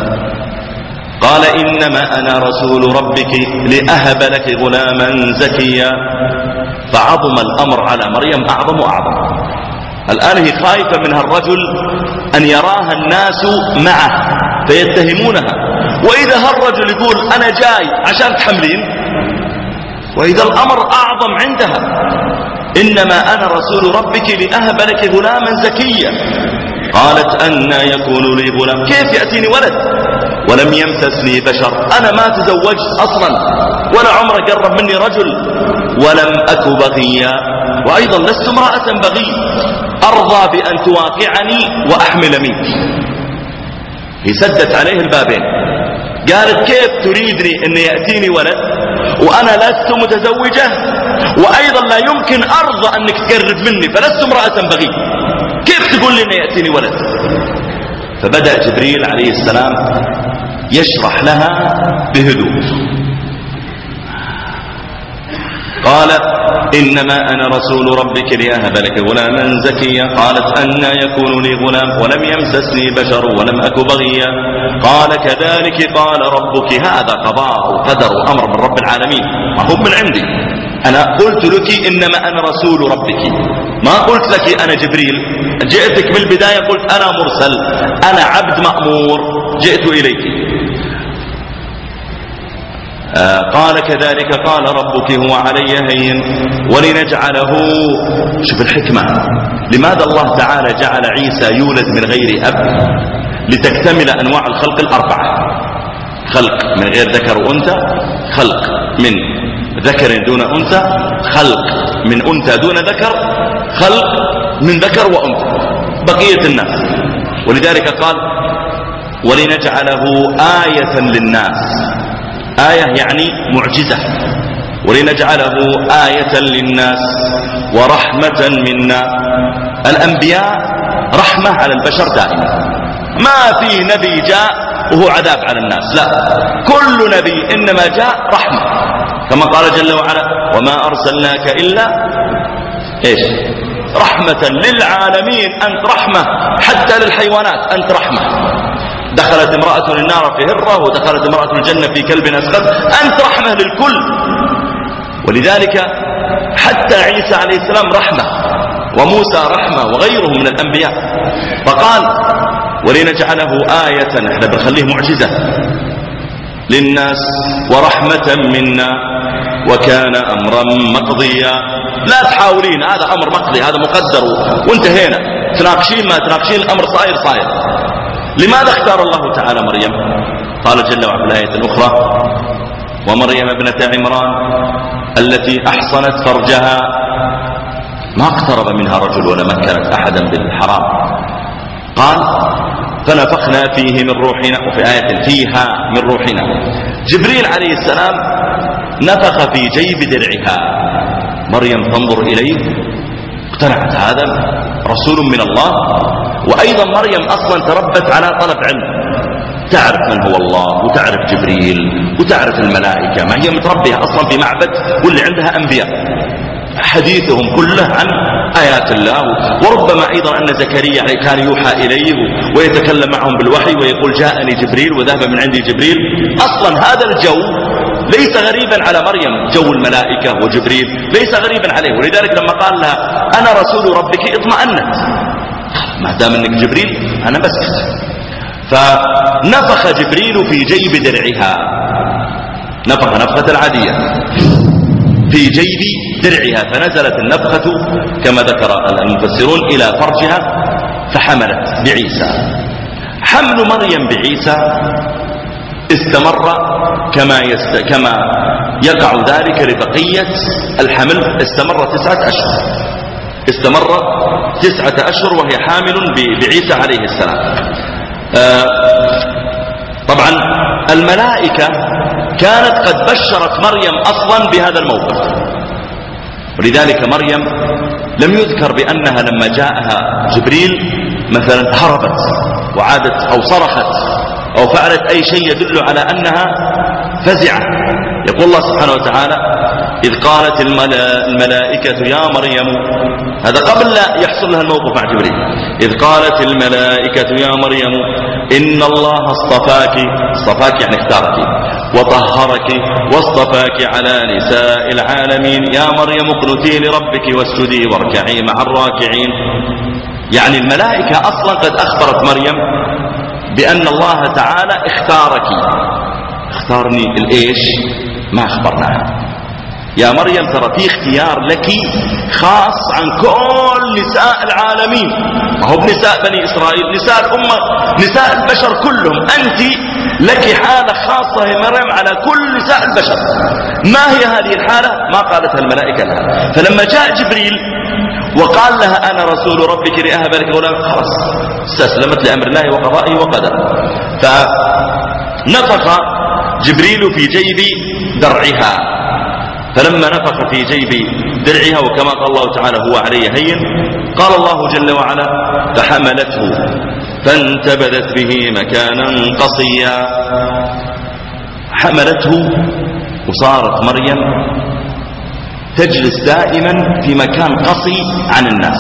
قال إنما أنا رسول ربك لأهب لك غلاما زكيا. فعظم الأمر على مريم أعظم وأعظم. الآن هي خايفة منها الرجل أن يراها الناس معه فيتهمونها، وإذا هالرجل يقول أنا جاي عشان تحملين، وإذا الأمر أعظم عندها. إنما أنا رسول ربك لأهب لك غلاما زكيا. قالت أنى يكون لي غلام، كيف يأتيني ولد ولم يمسسني بشر، أنا ما تزوجت أصلا ولا عمر قرب مني رجل ولم أك بغيا، وأيضا لست امرأة بغي أرضى بأن تواقعني وأحمل منك. هي سدت عليه البابين، قالت كيف تريدني أن يأتيني ولد وأنا لست متزوجة، وأيضا لا يمكن أرضى أنك تقرب مني فلست امرأة بغي، كيف تقول لي أن يأتيني ولد؟ فبدأ جبريل عليه السلام يشرح لها بهدوء. قال إنما أنا رسول ربك لأهب لك غلاما زكيا. قالت أنى يكون لي غلام ولم يمسسني بشر ولم أك بغيا. قال كذلك قال ربك، هذا قضاء وقدر وأمر من رب العالمين، ما هو من عندي. أنا قلت لك إنما أنا رسول ربك، ما قلت لك أنا جبريل. جئتك من البداية قلت أنا مرسل، أنا عبد مأمور جئت إليك. آه قال كذلك قال ربك هو علي هين ولنجعله. شوف الحكمة، لماذا الله تعالى جعل عيسى يولد من غير أب؟ لتكتمل أنواع الخلق الأربعة، خلق من غير ذكر وأنثى، خلق من ذكر دون أنثى، خلق من أنثى دون ذكر، خلق من ذكر وأنثى بقية الناس. ولذلك قال ولنجعله آية للناس، آية يعني معجزة، ولنجعله آية للناس ورحمة منا. الأنبياء رحمة على البشر دائما، ما في نبي جاء وهو عذاب على الناس، لا، كل نبي إنما جاء رحمة، كما قال جل وعلا وما أرسلناك إلا إيش رحمة للعالمين، أنت رحمة حتى للحيوانات، أنت رحمة. دخلت امرأة النار في هرة ودخلت امرأة الجنة في كلب أسقط، أنت رحمة للكل. ولذلك حتى عيسى عليه السلام رحمة، وموسى رحمة، وغيرهم من الأنبياء. فقال ولنجعله آية، احنا بنخليه معجزة للناس ورحمة منا وكان أمرا مقضيا. لا تحاولين، هذا أمر مقضي، هذا مقدر وانتهينا، تناقشين ما تناقشين، الأمر صاير صاير. لماذا اختار الله تعالى مريم؟ قال جل وعلا في الآية الأخرى ومريم ابنة عمران التي أحصنت فرجها ما اقترب منها رجل ولا مكنت أحدا بالحرام. قال فنفخنا فيه من روحنا، وفي آية فيها من روحنا. جبريل عليه السلام نفخ في جيب درعها، مريم تنظر إليه اقتنعت هذا رسول من الله. وأيضا مريم أصلا تربت على طلب علم، تعرف من هو الله وتعرف جبريل وتعرف الملائكة، ما هي متربية أصلا في معبد واللي عندها أنبياء، حديثهم كله عن آيات الله. وربما أيضا أن زكريا كان يوحى إليه ويتكلم معهم بالوحي ويقول جاءني جبريل وذهب من عندي جبريل. أصلا هذا الجو ليس غريبا على مريم، جو الملائكة وجبريل ليس غريبا عليه. ولذلك لما قال لها أنا رسول ربك اطمأنت، ما دام انك جبريل أنا بسكت. فنفخ جبريل في جيب درعها، نفخ نفخة العادية في جيب درعها، فنزلت النفخة كما ذكر المفسرون إلى فرجها فحملت بعيسى. حمل مريم بعيسى استمر كما, يست... كما يقع ذلك لبقية الحمل، استمر تسعة أشهر، استمر تسعة أشهر وهي حامل بعيسى عليه السلام. آه طبعا الملائكة كانت قد بشرت مريم أصلا بهذا الموقف، ولذلك مريم لم يذكر بأنها لما جاءها جبريل مثلا هربت وعادت أو صرخت أو فعلت أي شيء يدل على أنها فزعة. يقول الله سبحانه وتعالى إذ قالت الملائكة يا مريم، هذا قبل لا يحصل لها الموقف مع جبريل، إذ قالت الملائكة يا مريم إن الله اصطفاك، اصطفاك يعني اختارك، وطهرك واصطفاك على نساء العالمين، يا مريم اقنتي لربك واسجدي واركعي مع الراكعين. يعني الملائكة أصلا قد أخبرت مريم بأن الله تعالى اختارك. اختارني الإيش؟ ما أخبرناها. يا مريم ترى في اختيار لك خاص عن كل نساء العالمين، ما هو بنساء بني إسرائيل، نساء الأمة، نساء البشر كلهم، أنت لك حالة خاصة يا مريم على كل نساء البشر. ما هي هذه الحالة؟ ما قالتها الملائكة لها. فلما جاء جبريل وقال لها أنا رسول ربك لأهب لك غلاما، خلاص استسلمت لأمر الله وقضائه وقدره. فنفخ جبريل في جيب درعها، فلما نفخ في جيب درعها وكما قال الله تعالى هو علي هين، قال الله جل وعلا فحملته فانتبذت به مكانا قصيا. حملته وصارت مريم تجلس دائما في مكان قصي عن الناس،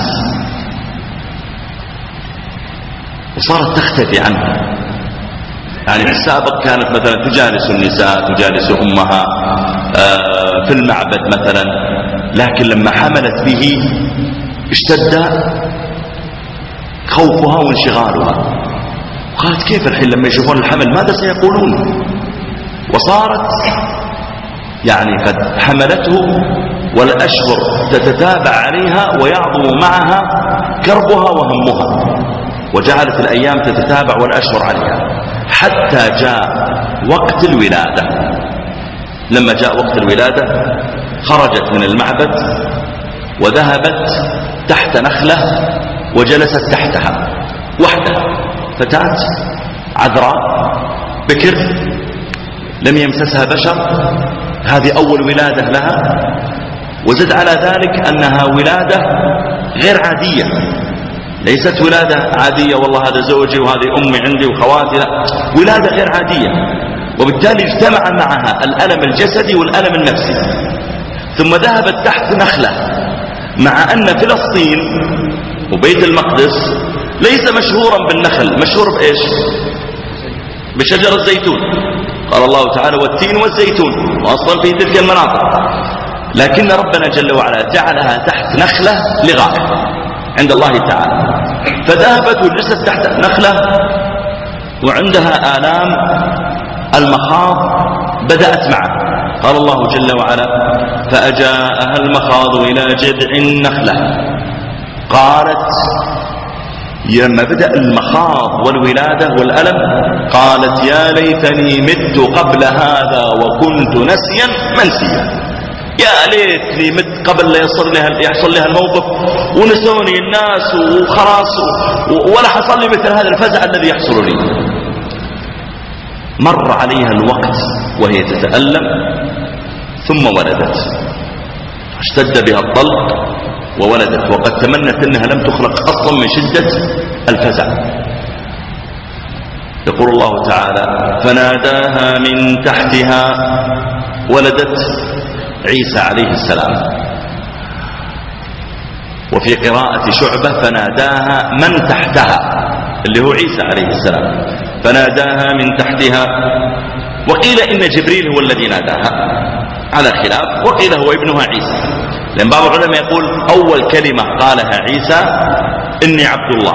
وصارت تختفي عنه. يعني في السابق كانت مثلا تجالس النساء، تجالس أمها في المعبد مثلا، لكن لما حملت به اشتد خوفها وانشغالها، قالت كيف الحين لما يشوفون الحمل ماذا سيقولون؟ وصارت يعني قد حملته والأشهر تتتابع عليها ويعظم معها كربها وهمها، وجعلت الأيام تتتابع والأشهر عليها حتى جاء وقت الولادة. لما جاء وقت الولادة خرجت من المعبد وذهبت تحت نخلة وجلست تحتها وحدها، فتاة عذراء بكر لم يمسسها بشر، هذه أول ولادة لها. وزد على ذلك أنها ولادة غير عادية، ليست ولادة عادية والله هذا زوجي وهذه أمي عندي وخواتي، لا، ولادة غير عادية. وبالتالي اجتمع معها الألم الجسدي والألم النفسي. ثم ذهبت تحت نخلة، مع أن فلسطين وبيت المقدس ليس مشهورا بالنخل، مشهور بإيش؟ بشجر الزيتون. قال الله تعالى والتين والزيتون، وأصلا في تلك المناطق، لكن ربنا جل وعلا جعلها تحت نخلة لغاية عند الله تعالى. فذهبت وجلست تحت نخلة وعندها آلام المخاض بدأت معه. قال الله جل وعلا فأجاءها المخاض إلى جذع النخلة قالت، لما بدأ المخاض والولادة والألم قالت يا ليتني مت قبل هذا وكنت نسيا منسيا، يا ليتني مت قبل لا يصل لها يحصل لها الموقف ونسوني الناس وخلاص ولا حصل لي مثل هذا الفزع الذي يحصل لي. مر عليها الوقت وهي تتألم ثم ولدت، اشتد بها الطلق وولدت، وقد تمنت أنها لم تخلق أصلا من شدة الفزع. يقول الله تعالى فناداها من تحتها، ولدت عيسى عليه السلام. وفي قراءة شعبة فناداها من تحتها اللي هو عيسى عليه السلام، فناداها من تحتها. وقيل إن جبريل هو الذي ناداها على خلاف، وقيل هو ابنها عيسى، لأن بعض العلماء يقول أول كلمة قالها عيسى إني عبد الله.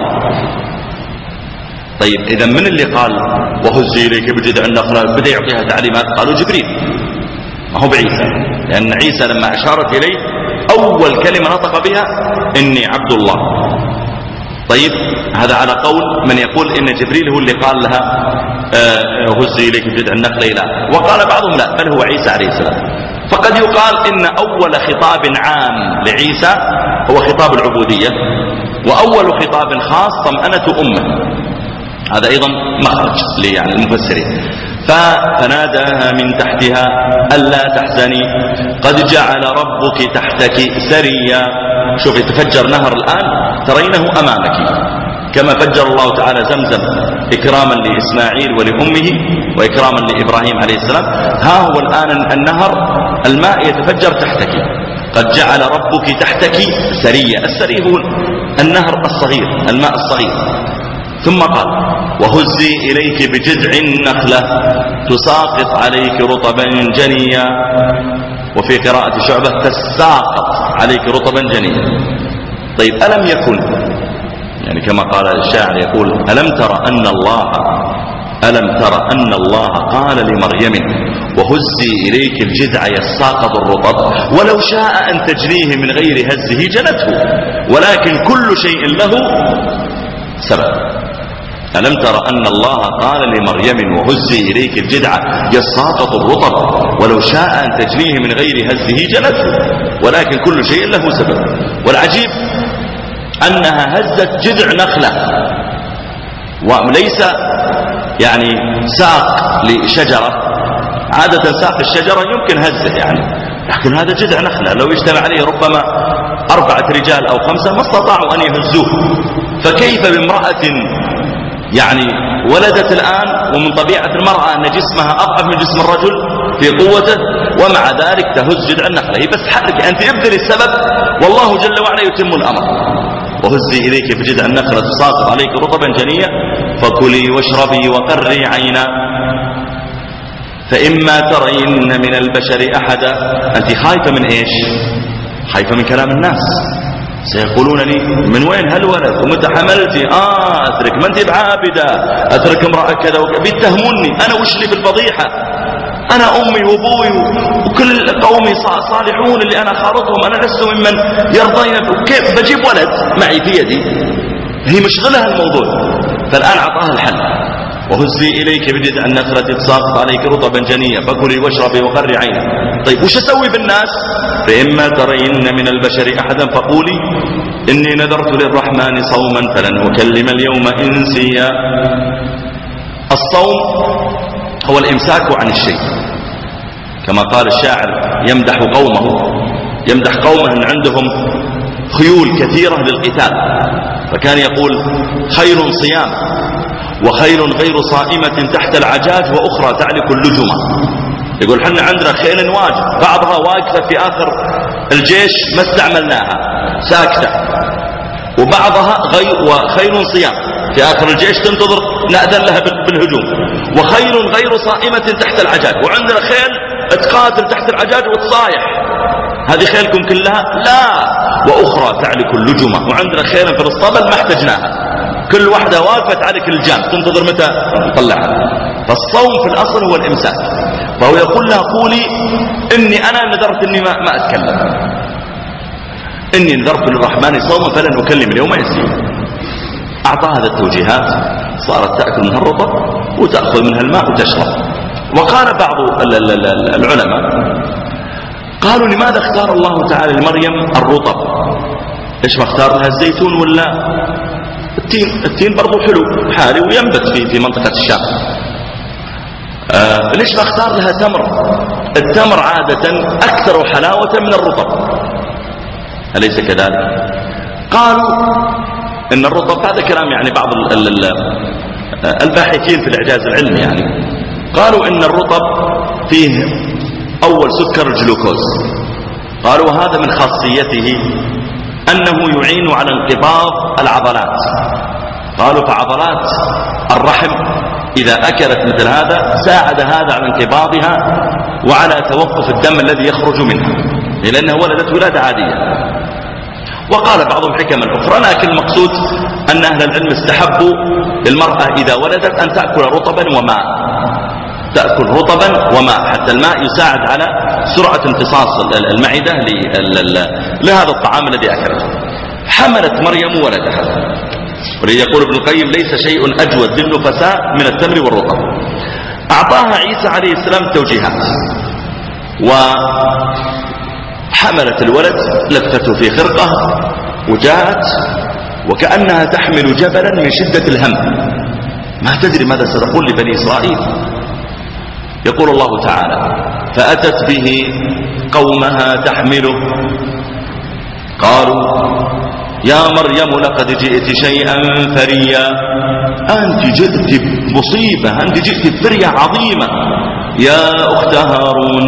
طيب إذا من اللي قال وهزي إليك بجذع النخلة بدأ يعطيها تعليمات؟ قالوا جبريل، ما هو بعيسى، لأن عيسى لما أشارت إليه أول كلمة نطق بها إني عبد الله. طيب هذا على قول من يقول إن جبريل هو اللي قال لها هزي إليك بجذع النخلة إلى، وقال بعضهم لا بل هو عيسى عليه السلام. فقد يقال إن أول خطاب عام لعيسى هو خطاب العبودية، وأول خطاب خاص طمأنة أمه، هذا أيضا مخرج يعني المفسرين. فناداها من تحتها ألا تحزني قد جعل ربك تحتك سريا. شوف يتفجر نهر الآن ترينه أمامك، كما فجر الله تعالى زمزم إكراما لإسماعيل ولأمه وإكراما لإبراهيم عليه السلام، ها هو الآن النهر الماء يتفجر تحتك. قد جعل ربك تحتك سريا، السري هو النهر الصغير الماء الصغير. ثم قال وهزي إليك بجذع النخلة تساقط عليك رطبا جنيا، وفي قراءة شعبة تساقط عليك رطبا جنيا. طيب ألم يكن يعني كما قال الشاعر يقول ألم ترى أن الله ألم ترى أن الله قال لمريم وهزي إليك الجذع يساقط الرطب ولو شاء أن تجنيه من غير هزه جنته ولكن كل شيء له سبب. ألم ترى أن الله قال لمريم وهزي إليك الجذع يساقط الرطب ولو شاء أن تجنيه من غير هزه جنته ولكن كل شيء له سبب. والعجيب أنها هزت جذع نخلة وليس يعني ساق لشجرة، عادة ساق الشجرة يمكن هزه يعني، لكن هذا جذع نخلة لو يجتمع عليه ربما أربعة رجال أو خمسة ما استطاعوا أن يهزوه، فكيف بامرأة يعني ولدت الآن ومن طبيعة المرأة أن جسمها أضعف من جسم الرجل في قوته ومع ذلك تهز جذع النخلة. هي بس حرك أنت ابذل السبب والله جل وعلا يتم الأمر. وهزي إليك بجذع النخلة تساقط عليك رطبا جنيا فكلي واشربي وقري عينا فإما ترين من البشر أحدا. أنت خايفة من إيش؟ خايفة من كلام الناس، سيقولون لي من وين هالولد ومتى حملتي؟ آه أترك ما أنت بعابدة، أترك امرأة كذا وكذا، بيتهموني أنا وش لي بالفضيحة، أنا أمي وأبوي وكل قومي صالحون اللي أنا خارطهم، أنا لست ممن يرضين، كيف بجيب ولد معي في يدي؟ هي مشغلها الموضوع. فالآن أعطاها الحل وهزي إليك بجذع النخلة تساقط عليك رطبا جنيا فكلي واشربي وقري عينك. طيب وش أسوي بالناس؟ فإما ترين من البشر أحدا فقولي إني نذرت للرحمن صوما فلن أكلم اليوم إنسيا. الصوم هو الإمساك عن الشيء، كما قال الشاعر يمدح قومه يمدح قومه أن عندهم خيول كثيرة للقتال، فكان يقول خير صيام وخير غير صائمة تحت العجاج وأخرى تعلق اللجمة. يقول حنا عندنا خيل واجب، بعضها واقفة في آخر الجيش ما استعملناها ساكتة، وبعضها غير وخير صيام في آخر الجيش تنتظر نأذن لها بالهجوم، وخيل غير صائمة تحت العجاج. وعندنا خيل تقاتل تحت العجاج وتصايح، هذه خيلكم كلها؟ لا، وأخرى تعلق اللجمة. وعندنا خيل في الاسطبل ما احتجناها، كل واحدة واقفة تعلق الجام تنتظر متى نطلعها. فالصوم في الأصل هو الإمساك، فهو يقول لها قولي إني أنا نذرت إني ما, ما أتكلم، إني نذرت للرحمن صوما فلن أكلم اليوم إنسيا. أعطى هذا التوجيهات، صارت تأكل منها الرطب وتأخذ منها الماء وتشرب. وقال بعض العلماء قالوا لماذا اختار الله تعالى لمريم الرطب؟ إيش ما اختار لها الزيتون ولا التين؟ التين برضو حلو حالي وينبت في في منطقة الشام. آه ليش ما اختار لها تمر؟ التمر عادة أكثر حلاوة من الرطب، أليس كذلك؟ قالوا إن الرطب، هذا كلام يعني بعض الباحثين في الإعجاز العلمي، يعني قالوا إن الرطب فيه أول سكر الجلوكوز، قالوا هذا من خاصيته أنه يعين على انقباض العضلات. قالوا فعضلات الرحم إذا أكلت مثل هذا ساعد هذا على انقباضها وعلى توقف الدم الذي يخرج منها، لأنها ولدت ولادة عادية. وقال بعضهم حكما أخرى، لكن المقصود أن أهل العلم استحبوا للمرأة إذا ولدت أن تأكل رطبا وماء، تأكل رطبا وماء، حتى الماء يساعد على سرعة امتصاص المعدة لهذا الطعام الذي أكلته. حملت مريم ولدها، وليقول ابن القيم ليس شيء أجود للنفساء من التمر والرطب. أعطاها عيسى عليه السلام توجيهات، وحملت الولد لفته في خرقة وجاءت وكأنها تحمل جبلا من شدة الهم، ما تدري ماذا ستقول لبني إسرائيل. يقول الله تعالى فأتت به قومها تحمله قالوا يا مريم لقد جئت شيئا فريا، أنت جئت بمصيبة، أنت جئت بفرية عظيمة يا أخت هارون.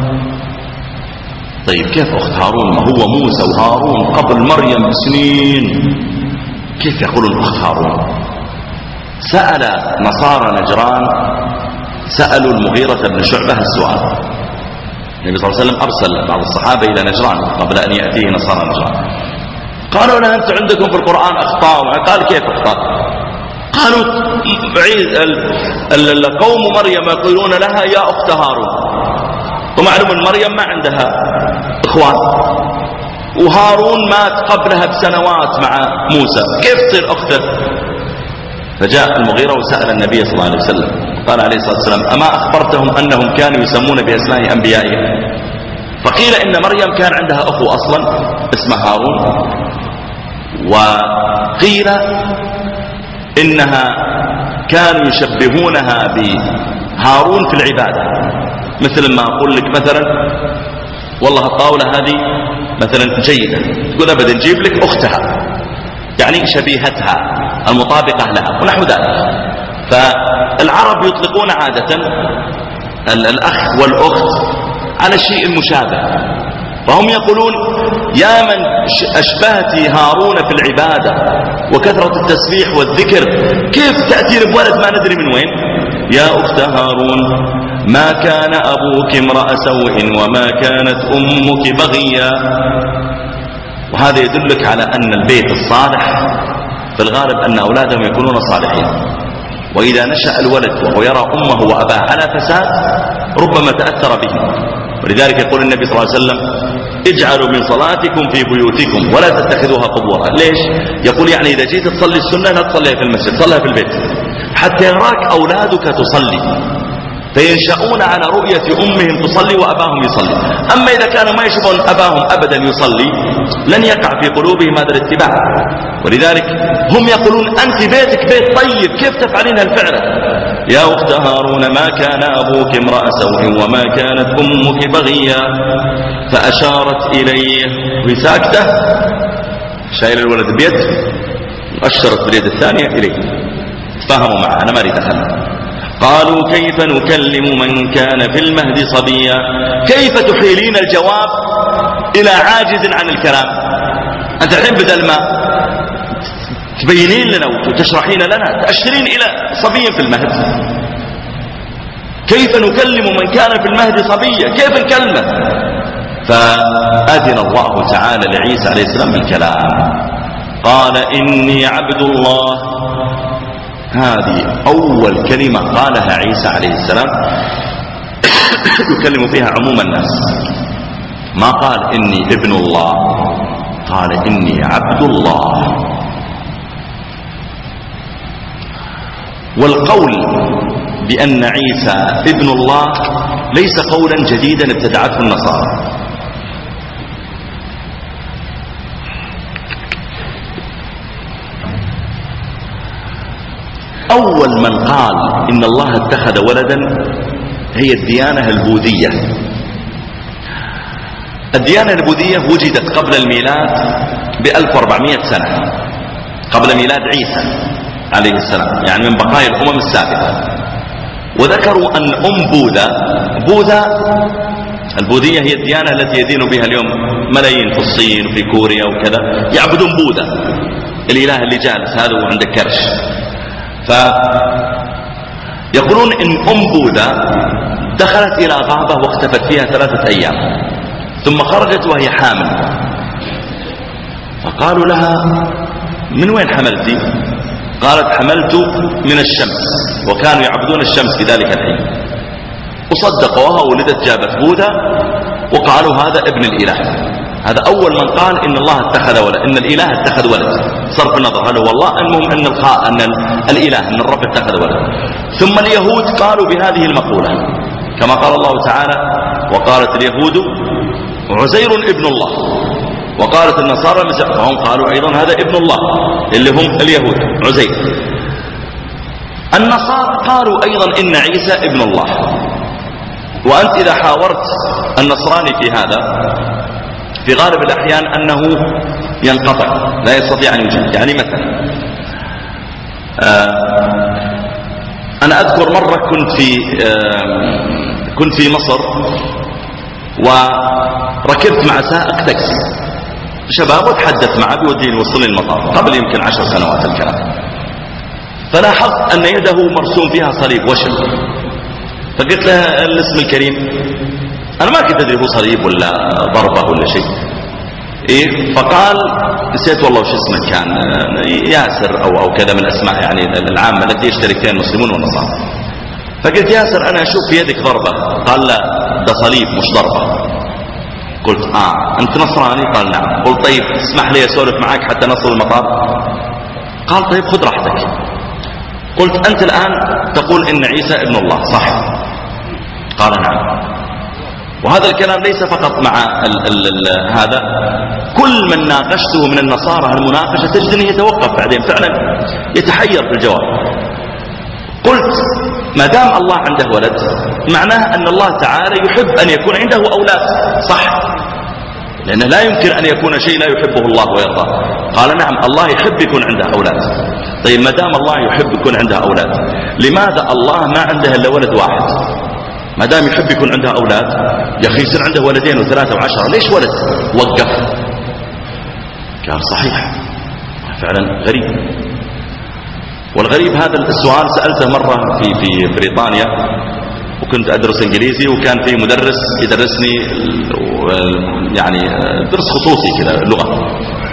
طيب كيف أخت هارون؟ ما هو موسى وهارون قبل مريم بسنين، كيف يقولون أخت هارون؟ سأل نصارى نجران، سألوا المغيرة بن شعبة السؤال. النبي صلى الله عليه وسلم أرسل بعض الصحابة إلى نجران قبل أن يأتيه نصارى نجران، قالوا لها أنت عندكم في القرآن أخطاء. قال كيف أخطاء؟ قالوا القوم مريم يقولون لها يا أخت هارون، ومعلوم أن مريم ما عندها إخوان، وهارون مات قبلها بسنوات مع موسى، كيف تصير أخته؟ فجاء المغيرة وسأل النبي صلى الله عليه وسلم، قال عليه الصلاة والسلام أما أخبرتهم أنهم كانوا يسمون بأسماء أنبيائهم؟ فقيل إن مريم كان عندها أخو أصلا اسمه هارون، وقيل إنها كانوا يشبهونها بهارون في العبادة، مثل ما أقول لك مثلا والله الطاولة هذه مثلا جيدة، تقول أبدا نجيب لك أختها، يعني شبيهتها المطابقة لها ونحو ذلك. فالعرب يطلقون عادة الأخ والأخت على الشيء المشابه، فهم يقولون يا من أشبهت هارون في العبادة وكثرة التسبيح والذكر، كيف تأتي بولد ما ندري من وين؟ يا أخت هارون ما كان أبوك امرأ سوء وما كانت أمك بغيا. وهذا يدلك على أن البيت الصالح في الغالب أن أولادهم يكونون صالحين، وإذا نشأ الولد وهو يرى أمه وأباه على فساد ربما تأثر به. ولذلك يقول النبي صلى الله عليه وسلم اجعلوا من صلاتكم في بيوتكم ولا تتخذوها قبورا. ليش؟ يقول يعني إذا جيت تصلي السنة لا تصليها في المسجد، صليها في البيت، حتى يراك أولادك تصلي فينشأون على رؤية أمهم تصلي وأباهم يصلي. أما إذا كانوا ما يشوفون أباهم أبدا يصلي لن يقع في قلوبهم هذا الاتباع. ولذلك هم يقولون أنت بيتك بيت طيب كيف تفعلين الفعل؟ يا أخت هارون ما كان أبوك امرأ سوء وما كانت أمك بغيا. فأشارت إليه وهي ساكتة شايل الولد بيد وأشرت باليد الثانية إليه. تفاهموا معها أنا ما أريد أخلها. قالوا كيف نكلم من كان في المهد صبيا. كيف تحيلين الجواب إلى عاجز عن الكلام؟ أنت الحين بدل ما تبينين لنا وتشرحين لنا تأشرين إلى صبي في المهد. كيف نكلم من كان في المهد صبيا؟ كيف نكلمه؟ فأذن الله تعالى لعيسى عليه السلام بالكلام. قال إني عبد الله. هذه أول كلمة قالها عيسى عليه السلام يكلم فيها عموم الناس. ما قال إني ابن الله، قال إني عبد الله. والقول بأن عيسى ابن الله ليس قولا جديدا ابتدعته النصارى. أول من قال إن الله اتخذ ولدا هي الديانة البوذية. الديانة البوذية وجدت قبل الميلاد بألف وأربعمائة سنة، قبل ميلاد عيسى عليه السلام، يعني من بقايا الأمم السابقة. وذكروا أن أم بوذا، بوذا البوذية هي الديانة التي يدين بها اليوم ملايين في الصين وفي كوريا وكذا، يعبدون بوذا الإله اللي جالس هذا وعنده كرش. فيقولون إن أم بوذا دخلت إلى غابة واختفت فيها ثلاثة أيام ثم خرجت وهي حامل. فقالوا لها من وين حملتي؟ قالت حملت من الشمس، وكانوا يعبدون الشمس في ذلك الحين. وصدقوها ولدت جابت بوذا وقالوا هذا ابن الإله. هذا أول من قال إن الله اتخذ ولد، إن الإله اتخذ ولد، صرف النظر هل هو الله، المهم أن الخاء أن الإله أن الرب اتخذ ولد. ثم اليهود قالوا بهذه المقولة كما قال الله تعالى وقالت اليهود عزير ابن الله، وقالت النصارى المسيح، فهم قالوا أيضا هذا ابن الله اللي هم اليهود عزير. النصارى قالوا أيضا إن عيسى ابن الله. وأنت إذا حاورت النصراني في هذا في غالب الأحيان أنه ينقطع لا يستطيع أن يجيب. يعني مثلا أنا أذكر مرة كنت في كنت في مصر وركبت مع سائق تاكسي شباب وتحدث معه بيوديني يوصلني المطار قبل يمكن عشر سنوات الكلام. فلاحظت أن يده مرسوم فيها صليب وشم، فقلت له الاسم الكريم، أنا ما كنت أدري هو صليب ولا ضربة ولا شيء. إيه؟ فقال نسيت والله وش اسمه كان، ياسر أو, أو كذا من الأسماء يعني العامة التي يشترك فيها المسلمون والنصارى. فقلت ياسر أنا أشوف في يدك ضربة. قال لا ده صليب مش ضربة. قلت آه أنت نصراني؟ قال نعم. قلت طيب اسمح لي أسولف معك حتى نصل المطار؟ قال طيب خذ راحتك. قلت أنت الآن تقول إن عيسى ابن الله صح؟ قال نعم. وهذا الكلام ليس فقط مع ال ال ال هذا، كل من ناقشته من النصارى المناقشة تجد أنه يتوقف بعدين فعلا يتحير في الجواب. قلت ما دام الله عنده ولد معناه أن الله تعالى يحب أن يكون عنده أولاد صح؟ لأنه لا يمكن أن يكون شيء لا يحبه الله ويرضاه. قال نعم الله يحب يكون عنده أولاد. طيب ما دام الله يحب يكون عنده أولاد لماذا الله ما عنده إلا ولد واحد؟ ما دام يحب يكون عنده أولاد يا أخي يصير عنده ولدين وثلاثة وعشرة، ليش ولد؟ وقف. قال صحيح فعلا غريب. والغريب هذا السؤال سألته مرة في في بريطانيا وكنت أدرس إنجليزي، وكان في مدرس يدرسني يعني درس خصوصي كذا اللغة.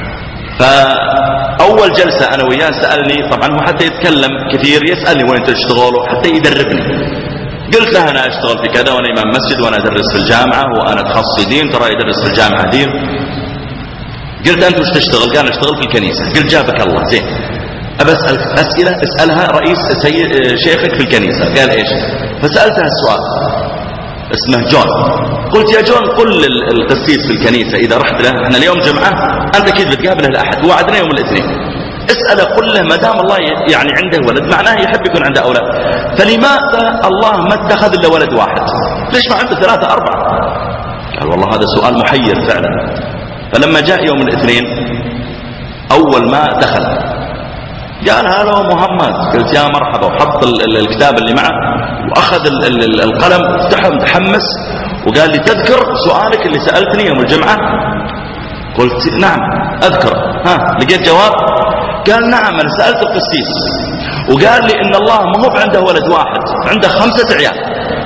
فأول جلسة أنا وياه سألني، طبعا هو حتى يتكلم كثير يسألني وين تشتغل حتى يدربني. قلت له أنا أشتغل في كذا وأنا إمام مسجد وأنا أدرس في الجامعة وأنا أتخصص في دين، ترى يدرس في الجامعة دين. قلت أنت وش تشتغل؟ قال أشتغل في الكنيسة. قلت جابك الله زين، أبى أسألك أسئلة اسألها رئيس سيد شيخك في الكنيسة. قال إيش؟ فسألتها السؤال، اسمه جون. قلت يا جون قل القسيس في الكنيسة إذا رحت له احنا اليوم جمعة أنت كيف بتقابله الأحد ووعدنا يوم الاثنين، اسأله قل له ما دام الله يعني عنده ولد معناه يحب يكون عنده أولاد، فلماذا الله ما اتخذ إلا ولد واحد؟ ليش ما عنده ثلاثة أربعة؟ قال والله هذا سؤال محير فعلا. فلما جاء يوم الاثنين أول ما دخل قال هلا محمد. قلت يا مرحبا، وحط الكتاب اللي معه وأخذ القلم وافتحه متحمس وقال لي تذكر سؤالك اللي سألتني يوم الجمعة؟ قلت نعم أذكر. ها لقيت جواب؟ قال نعم أنا سألت القسيس وقال لي إن الله ما هو عنده ولد واحد، عنده خمسة عيال.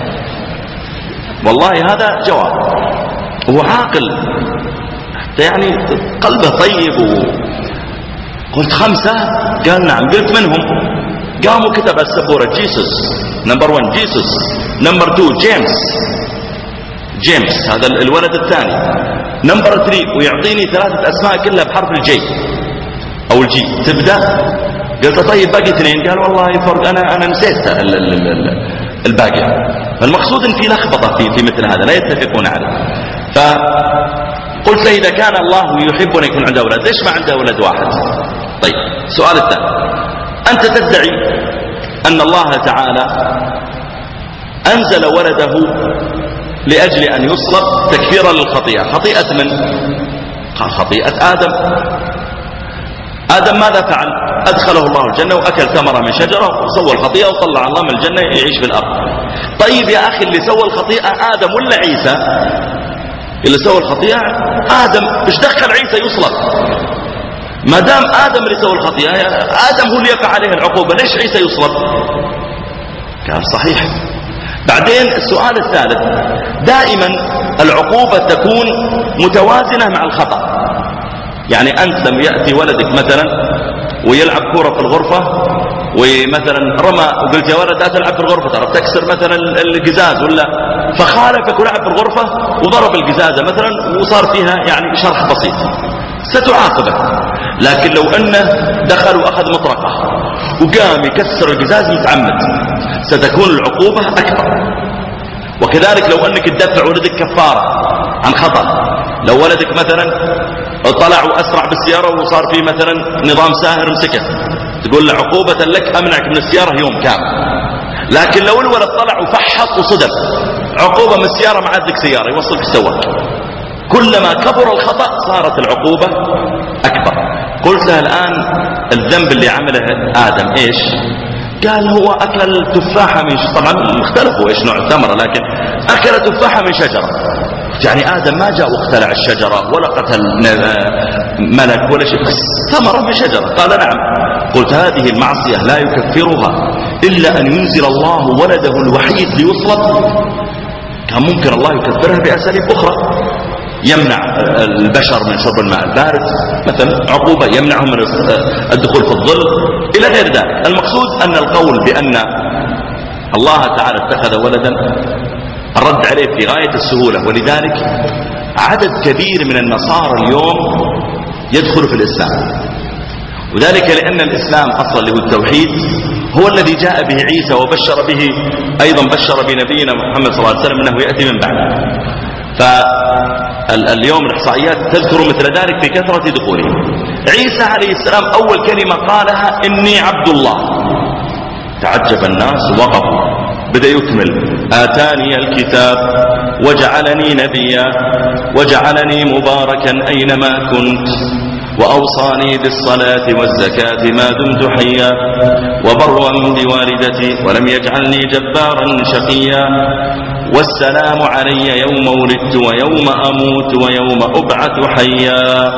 والله هذا جواب، هو عاقل يعني قلبه طيب و... قلت خمسة؟ قال نعم. قلت منهم؟ قاموا كتب على السبورة جيسوس نمبر ون، جيسوس نمبر تو جيمس، جيمس هذا الولد الثاني نمبر ثري، ويعطيني ثلاثة أسماء كلها بحرف الجي أو الجي تبدأ. قلت طيب باقي اثنين؟ قال والله فرق أنا أنا نسيت الباقي. فالمقصود إن في لخبطة في في مثل هذا لا يتفقون عليه. فقلت له إذا كان الله يحب أن يكون عنده أولاد ليش ما عنده ولد واحد؟ طيب سؤال الثاني، أنت تدعي أن الله تعالى أنزل ولده لأجل أن يصلب تكفيرا للخطيئة. خطيئة من؟ قال خطيئة آدم. آدم ماذا فعل؟ أدخله الله الجنة وأكل ثمرة من شجرة وسوى الخطيئة وطلع الله من الجنة يعيش في الأرض. طيب يا أخي اللي سوى الخطيئة آدم ولا عيسى؟ اللي سوى الخطيئة آدم، إيش دخل عيسى يصلب؟ ما دام آدم اللي سوى الخطيئة آدم هو اللي يقع عليه العقوبة، ليش عيسى يصلب؟ قال صحيح. بعدين السؤال الثالث، دائما العقوبة تكون متوازنة مع الخطأ. يعني أنت لم يأتي ولدك مثلا ويلعب كرة في الغرفة ومثلا رمى وقلت يا ولد لا تلعب في الغرفة ترى بتكسر مثلا القزاز ولا، فخالفك ولعب في الغرفة وضرب القزازة مثلا وصار فيها يعني شرح بسيط ستعاقبه. لكن لو أنه دخل وأخذ مطرقة وقام يكسر القزاز متعمد ستكون العقوبة أكبر. وكذلك لو أنك تدفع ولدك كفارة عن خطأ، لو ولدك مثلا طلع وأسرع بالسيارة وصار فيه مثلا نظام ساهر مسكه تقول له عقوبة لك أمنعك من السيارة يوم كامل. لكن لو الولد طلع وفحط وصدم عقوبة من السيارة ما عاد لك سيارة يوصلك السواق. كلما كبر الخطأ صارت العقوبة أكبر. قلت له الآن الذنب اللي عمله آدم إيش؟ قال هو أكل التفاحة من ش... طبعا مختلفوا إيش نوع الثمرة، لكن أكل تفاحة من شجرة. يعني آدم ما جاء واختلع الشجرة ولا قتل ملك ولا شيء، بس ثمرة من شجرة. قال نعم. قلت هذه المعصية لا يكفرها إلا أن ينزل الله ولده الوحيد ليصلب. كان ممكن الله يكفرها بأساليب أخرى، يمنع البشر من شرب الماء البارد مثلا عقوبة، يمنعهم من الدخول في الظل إلى غير ذلك. المقصود أن القول بأن الله تعالى اتخذ ولدا الرد عليه في غاية السهولة، ولذلك عدد كبير من النصارى اليوم يدخل في الإسلام، وذلك لأن الإسلام أصلا له التوحيد هو الذي جاء به عيسى وبشر به أيضا بشر بنبينا محمد صلى الله عليه وسلم أنه يأتي من بعده. فاليوم الإحصائيات تذكر مثل ذلك في كثرة دخولهم. عيسى عليه السلام أول كلمة قالها إني عبد الله، تعجب الناس وقفوا. بدأ يكمل آتاني الكتاب وجعلني نبيا وجعلني مباركا أينما كنت وأوصاني بالصلاة والزكاة ما دمت حيا وبرا بوالدتي ولم يجعلني جبارا شقيا والسلام علي يوم ولدت ويوم أموت ويوم أبعث حيا.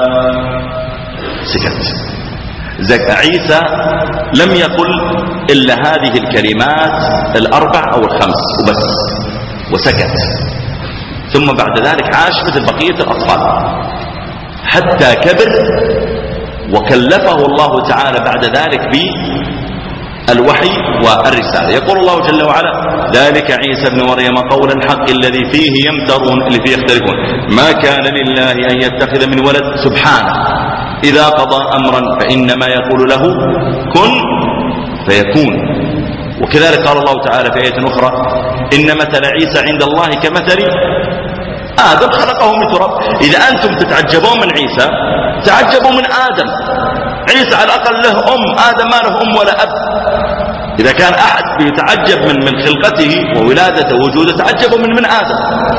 سكت. عيسى لم يقل إلا هذه الكلمات الأربع أو الخمس وبس وسكت. ثم بعد ذلك عاش مثل بقية الأطفال حتى كبر، وكلفه الله تعالى بعد ذلك بالوحي والرسالة. يقول الله جل وعلا ذلك عيسى ابن مريم قول الحق الذي فيه يمترون، اللي فيه يختلفون، ما كان لله أن يتخذ من ولد سبحانه إذا قضى أمرا فإنما يقول له كن فيكون. وكذلك قال الله تعالى في آية أخرى إن مثل عيسى عند الله كمثل آدم خلقه من تراب. إذا أنتم تتعجبون من عيسى تعجبوا من آدم. عيسى على الأقل له أم، آدم ما له أم ولا أب. إذا كان أحد بيتعجب من من خلقته وولادته ووجوده تعجبوا من من آدم.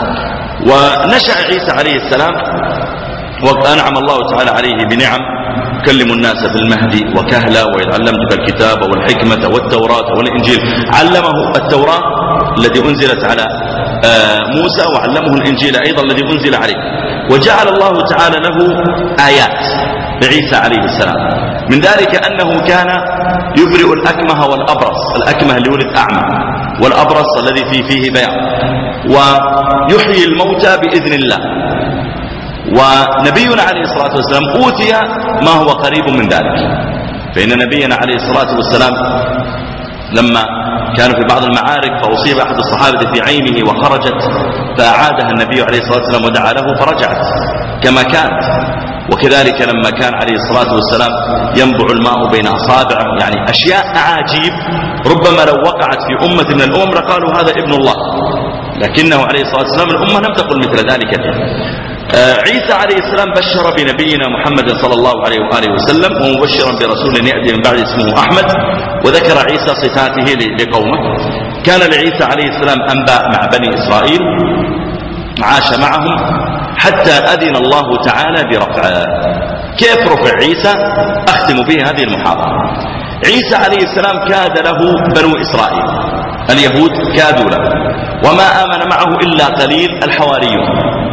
ونشأ عيسى عليه السلام وأنعم الله تعالى عليه بنعم، يكلم الناس في المهدي وكهلا، وإذ علمتك الكتاب والحكمة والتوراة والإنجيل. علمه التوراة الذي أنزلت على موسى، وعلمه الإنجيل أيضا الذي أنزل عليه. وجعل الله تعالى له آيات بعيسى عليه السلام، من ذلك أنه كان يبرئ الأكمه والأبرص، الأكمه اللي ولد أعمى، والأبرص الذي فيه فيه بياض، ويحيي الموتى بإذن الله. ونبينا عليه الصلاة والسلام أوتي ما هو قريب من ذلك. فإن نبينا عليه الصلاة والسلام لما كانوا في بعض المعارك فأصيب أحد الصحابة في عينه وخرجت، فأعادها النبي عليه الصلاة والسلام ودعا له فرجعت كما كانت. وكذلك لما كان عليه الصلاة والسلام ينبع الماء بين أصابعه، يعني أشياء عجيب ربما لو وقعت في أمة من الأمم لقالوا هذا ابن الله، لكنه عليه الصلاة والسلام الأمة لم تقل مثل ذلك. عيسى عليه السلام بشر بنبينا محمد صلى الله عليه وآله وسلم، ومبشرا برسول يأتي من بعد اسمه أحمد. وذكر عيسى صفاته لقومه. كان لعيسى عليه السلام أنباء مع بني إسرائيل، عاش معهم حتى أذن الله تعالى برفعه. كيف رفع عيسى؟ أختم به هذه المحاضرة. عيسى عليه السلام كاد له بنو إسرائيل، اليهود كادوا له، وما آمن معه إلا قليل الحواريون.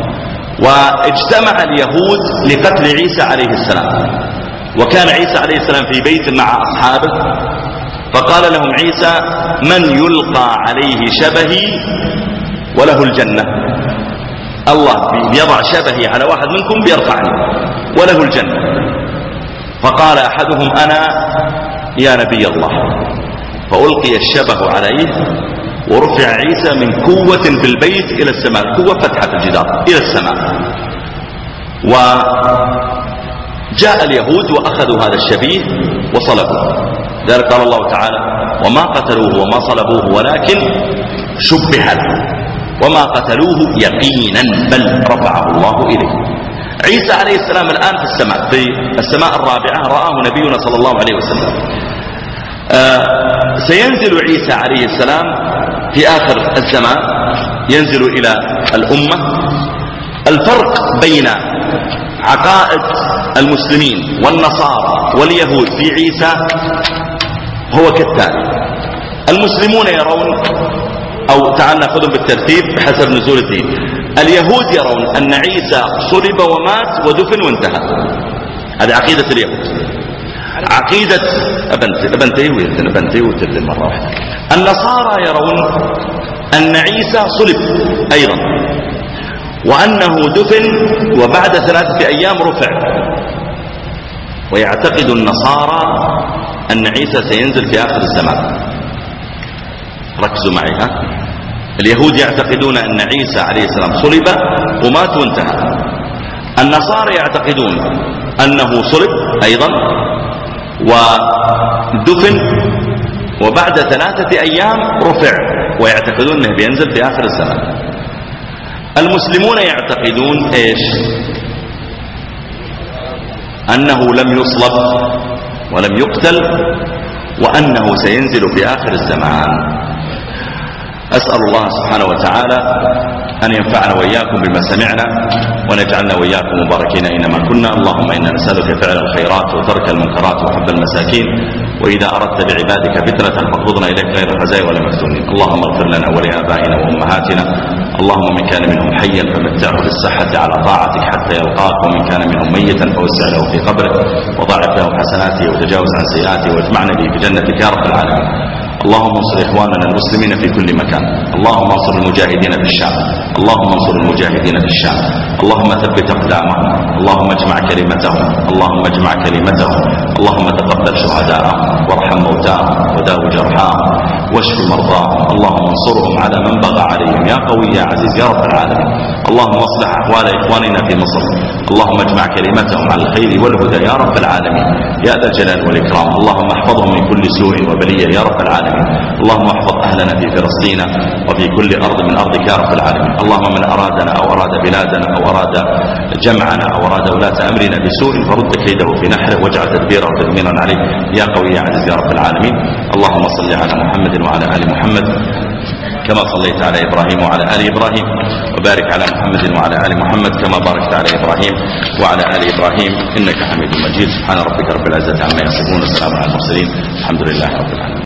واجتمع اليهود لقتل عيسى عليه السلام. وكان عيسى عليه السلام في بيت مع أصحابه، فقال لهم عيسى من يلقى عليه شبهي وله الجنة. الله يضع شبهي على واحد منكم بيرفعني وله الجنة. فقال أحدهم أنا يا نبي الله، فألقي الشبه عليه ورفع عيسى من قوة في البيت إلى السماء، قوة فتحة الجدار إلى السماء. وجاء اليهود وأخذوا هذا الشبيه وصلبوه. ذلك قال الله تعالى وما قتلوه وما صلبوه ولكن شبه له وما قتلوه يقينا بل رفعه الله إليه. عيسى عليه السلام الآن في السماء، في السماء الرابعة رآه نبينا صلى الله عليه وسلم. آه سينزل عيسى عليه السلام في آخر الزمان، ينزل إلى الأمة. الفرق بين عقائد المسلمين والنصارى واليهود في عيسى هو كالتالي. المسلمون يرون، أو تعال نأخذهم بالترتيب بحسب نزول الدين. اليهود يرون أن عيسى صلب ومات ودفن وانتهى، هذه عقيدة اليهود. عقيدة أبنتيه ويبنتيه وتبدل مرة واحدة. النصارى يرون أن عيسى صلب أيضا، وأنه دفن وبعد ثلاثة أيام رفع. ويعتقد النصارى أن عيسى سينزل في آخر الزمان. ركزوا معي ها. اليهود يعتقدون أن عيسى عليه السلام صلب ومات وانتهى. النصارى يعتقدون أنه صلب أيضا ودفن وبعد ثلاثة أيام رفع، ويعتقدون أنه بينزل في آخر الزمان. المسلمون يعتقدون إيش؟ أنه لم يصلب ولم يقتل، وأنه سينزل في آخر الزمان. أسأل الله سبحانه وتعالى أن ينفعنا وإياكم بما سمعنا، ونجعلنا وإياكم مباركين أينما كنا. اللهم إنا نسألك فعل الخيرات وترك المنكرات وحب المساكين، وإذا أردت بعبادك فتنة فاقبضنا إليك غير الخزايا ولا مفتونين. اللهم اغفر لنا ولآبائنا وأمهاتنا. اللهم من كان منهم حيا فمتعه بالصحة على طاعتك حتى يلقاك، ومن كان منهم ميتا فوسع له في قبره وضاعف له حسناته وتجاوز عن سيئاته، واجمعنا به في جنتك يا رب العالمين. اللهم انصر إخواننا المسلمين في كل مكان. اللهم انصر المجاهدين في الشام. اللهم انصر المجاهدين في الشام. اللهم ثبت أقدامهم. اللهم اجمع كلمتهم. اللهم اجمع كلمتهم. اللهم تقبل شهداءهم وارحم موتاهم وداو جرحاهم واشف مرضاهم، اللهم انصرهم على من بغى عليهم يا قوي يا عزيز يا رب العالمين. اللهم اصلح احوال اخواننا في مصر، اللهم اجمع كلمتهم على الخير والهدى يا رب العالمين يا ذا الجلال والاكرام. اللهم احفظهم من كل سوء وبليه يا رب العالمين. اللهم احفظ اهلنا في فلسطين وفي كل ارض من ارضك يا رب العالمين. اللهم من ارادنا او اراد بلادنا او اراد جمعنا او اراد ولاة امرنا بسوء فرد كيده في نحره واجعل تدبيره تدميرا عليه يا قوي يا عزيز يا رب العالمين. اللهم صل على محمد وعلى ال محمد كما صليت على إبراهيم وعلى آل إبراهيم، وبارك على محمد وعلى آل محمد كما باركت على إبراهيم وعلى آل إبراهيم إنك حميد مجيد. سبحان ربك رب العزة عما يصفون وسلام على المرسلين، الحمد لله رب العالمين.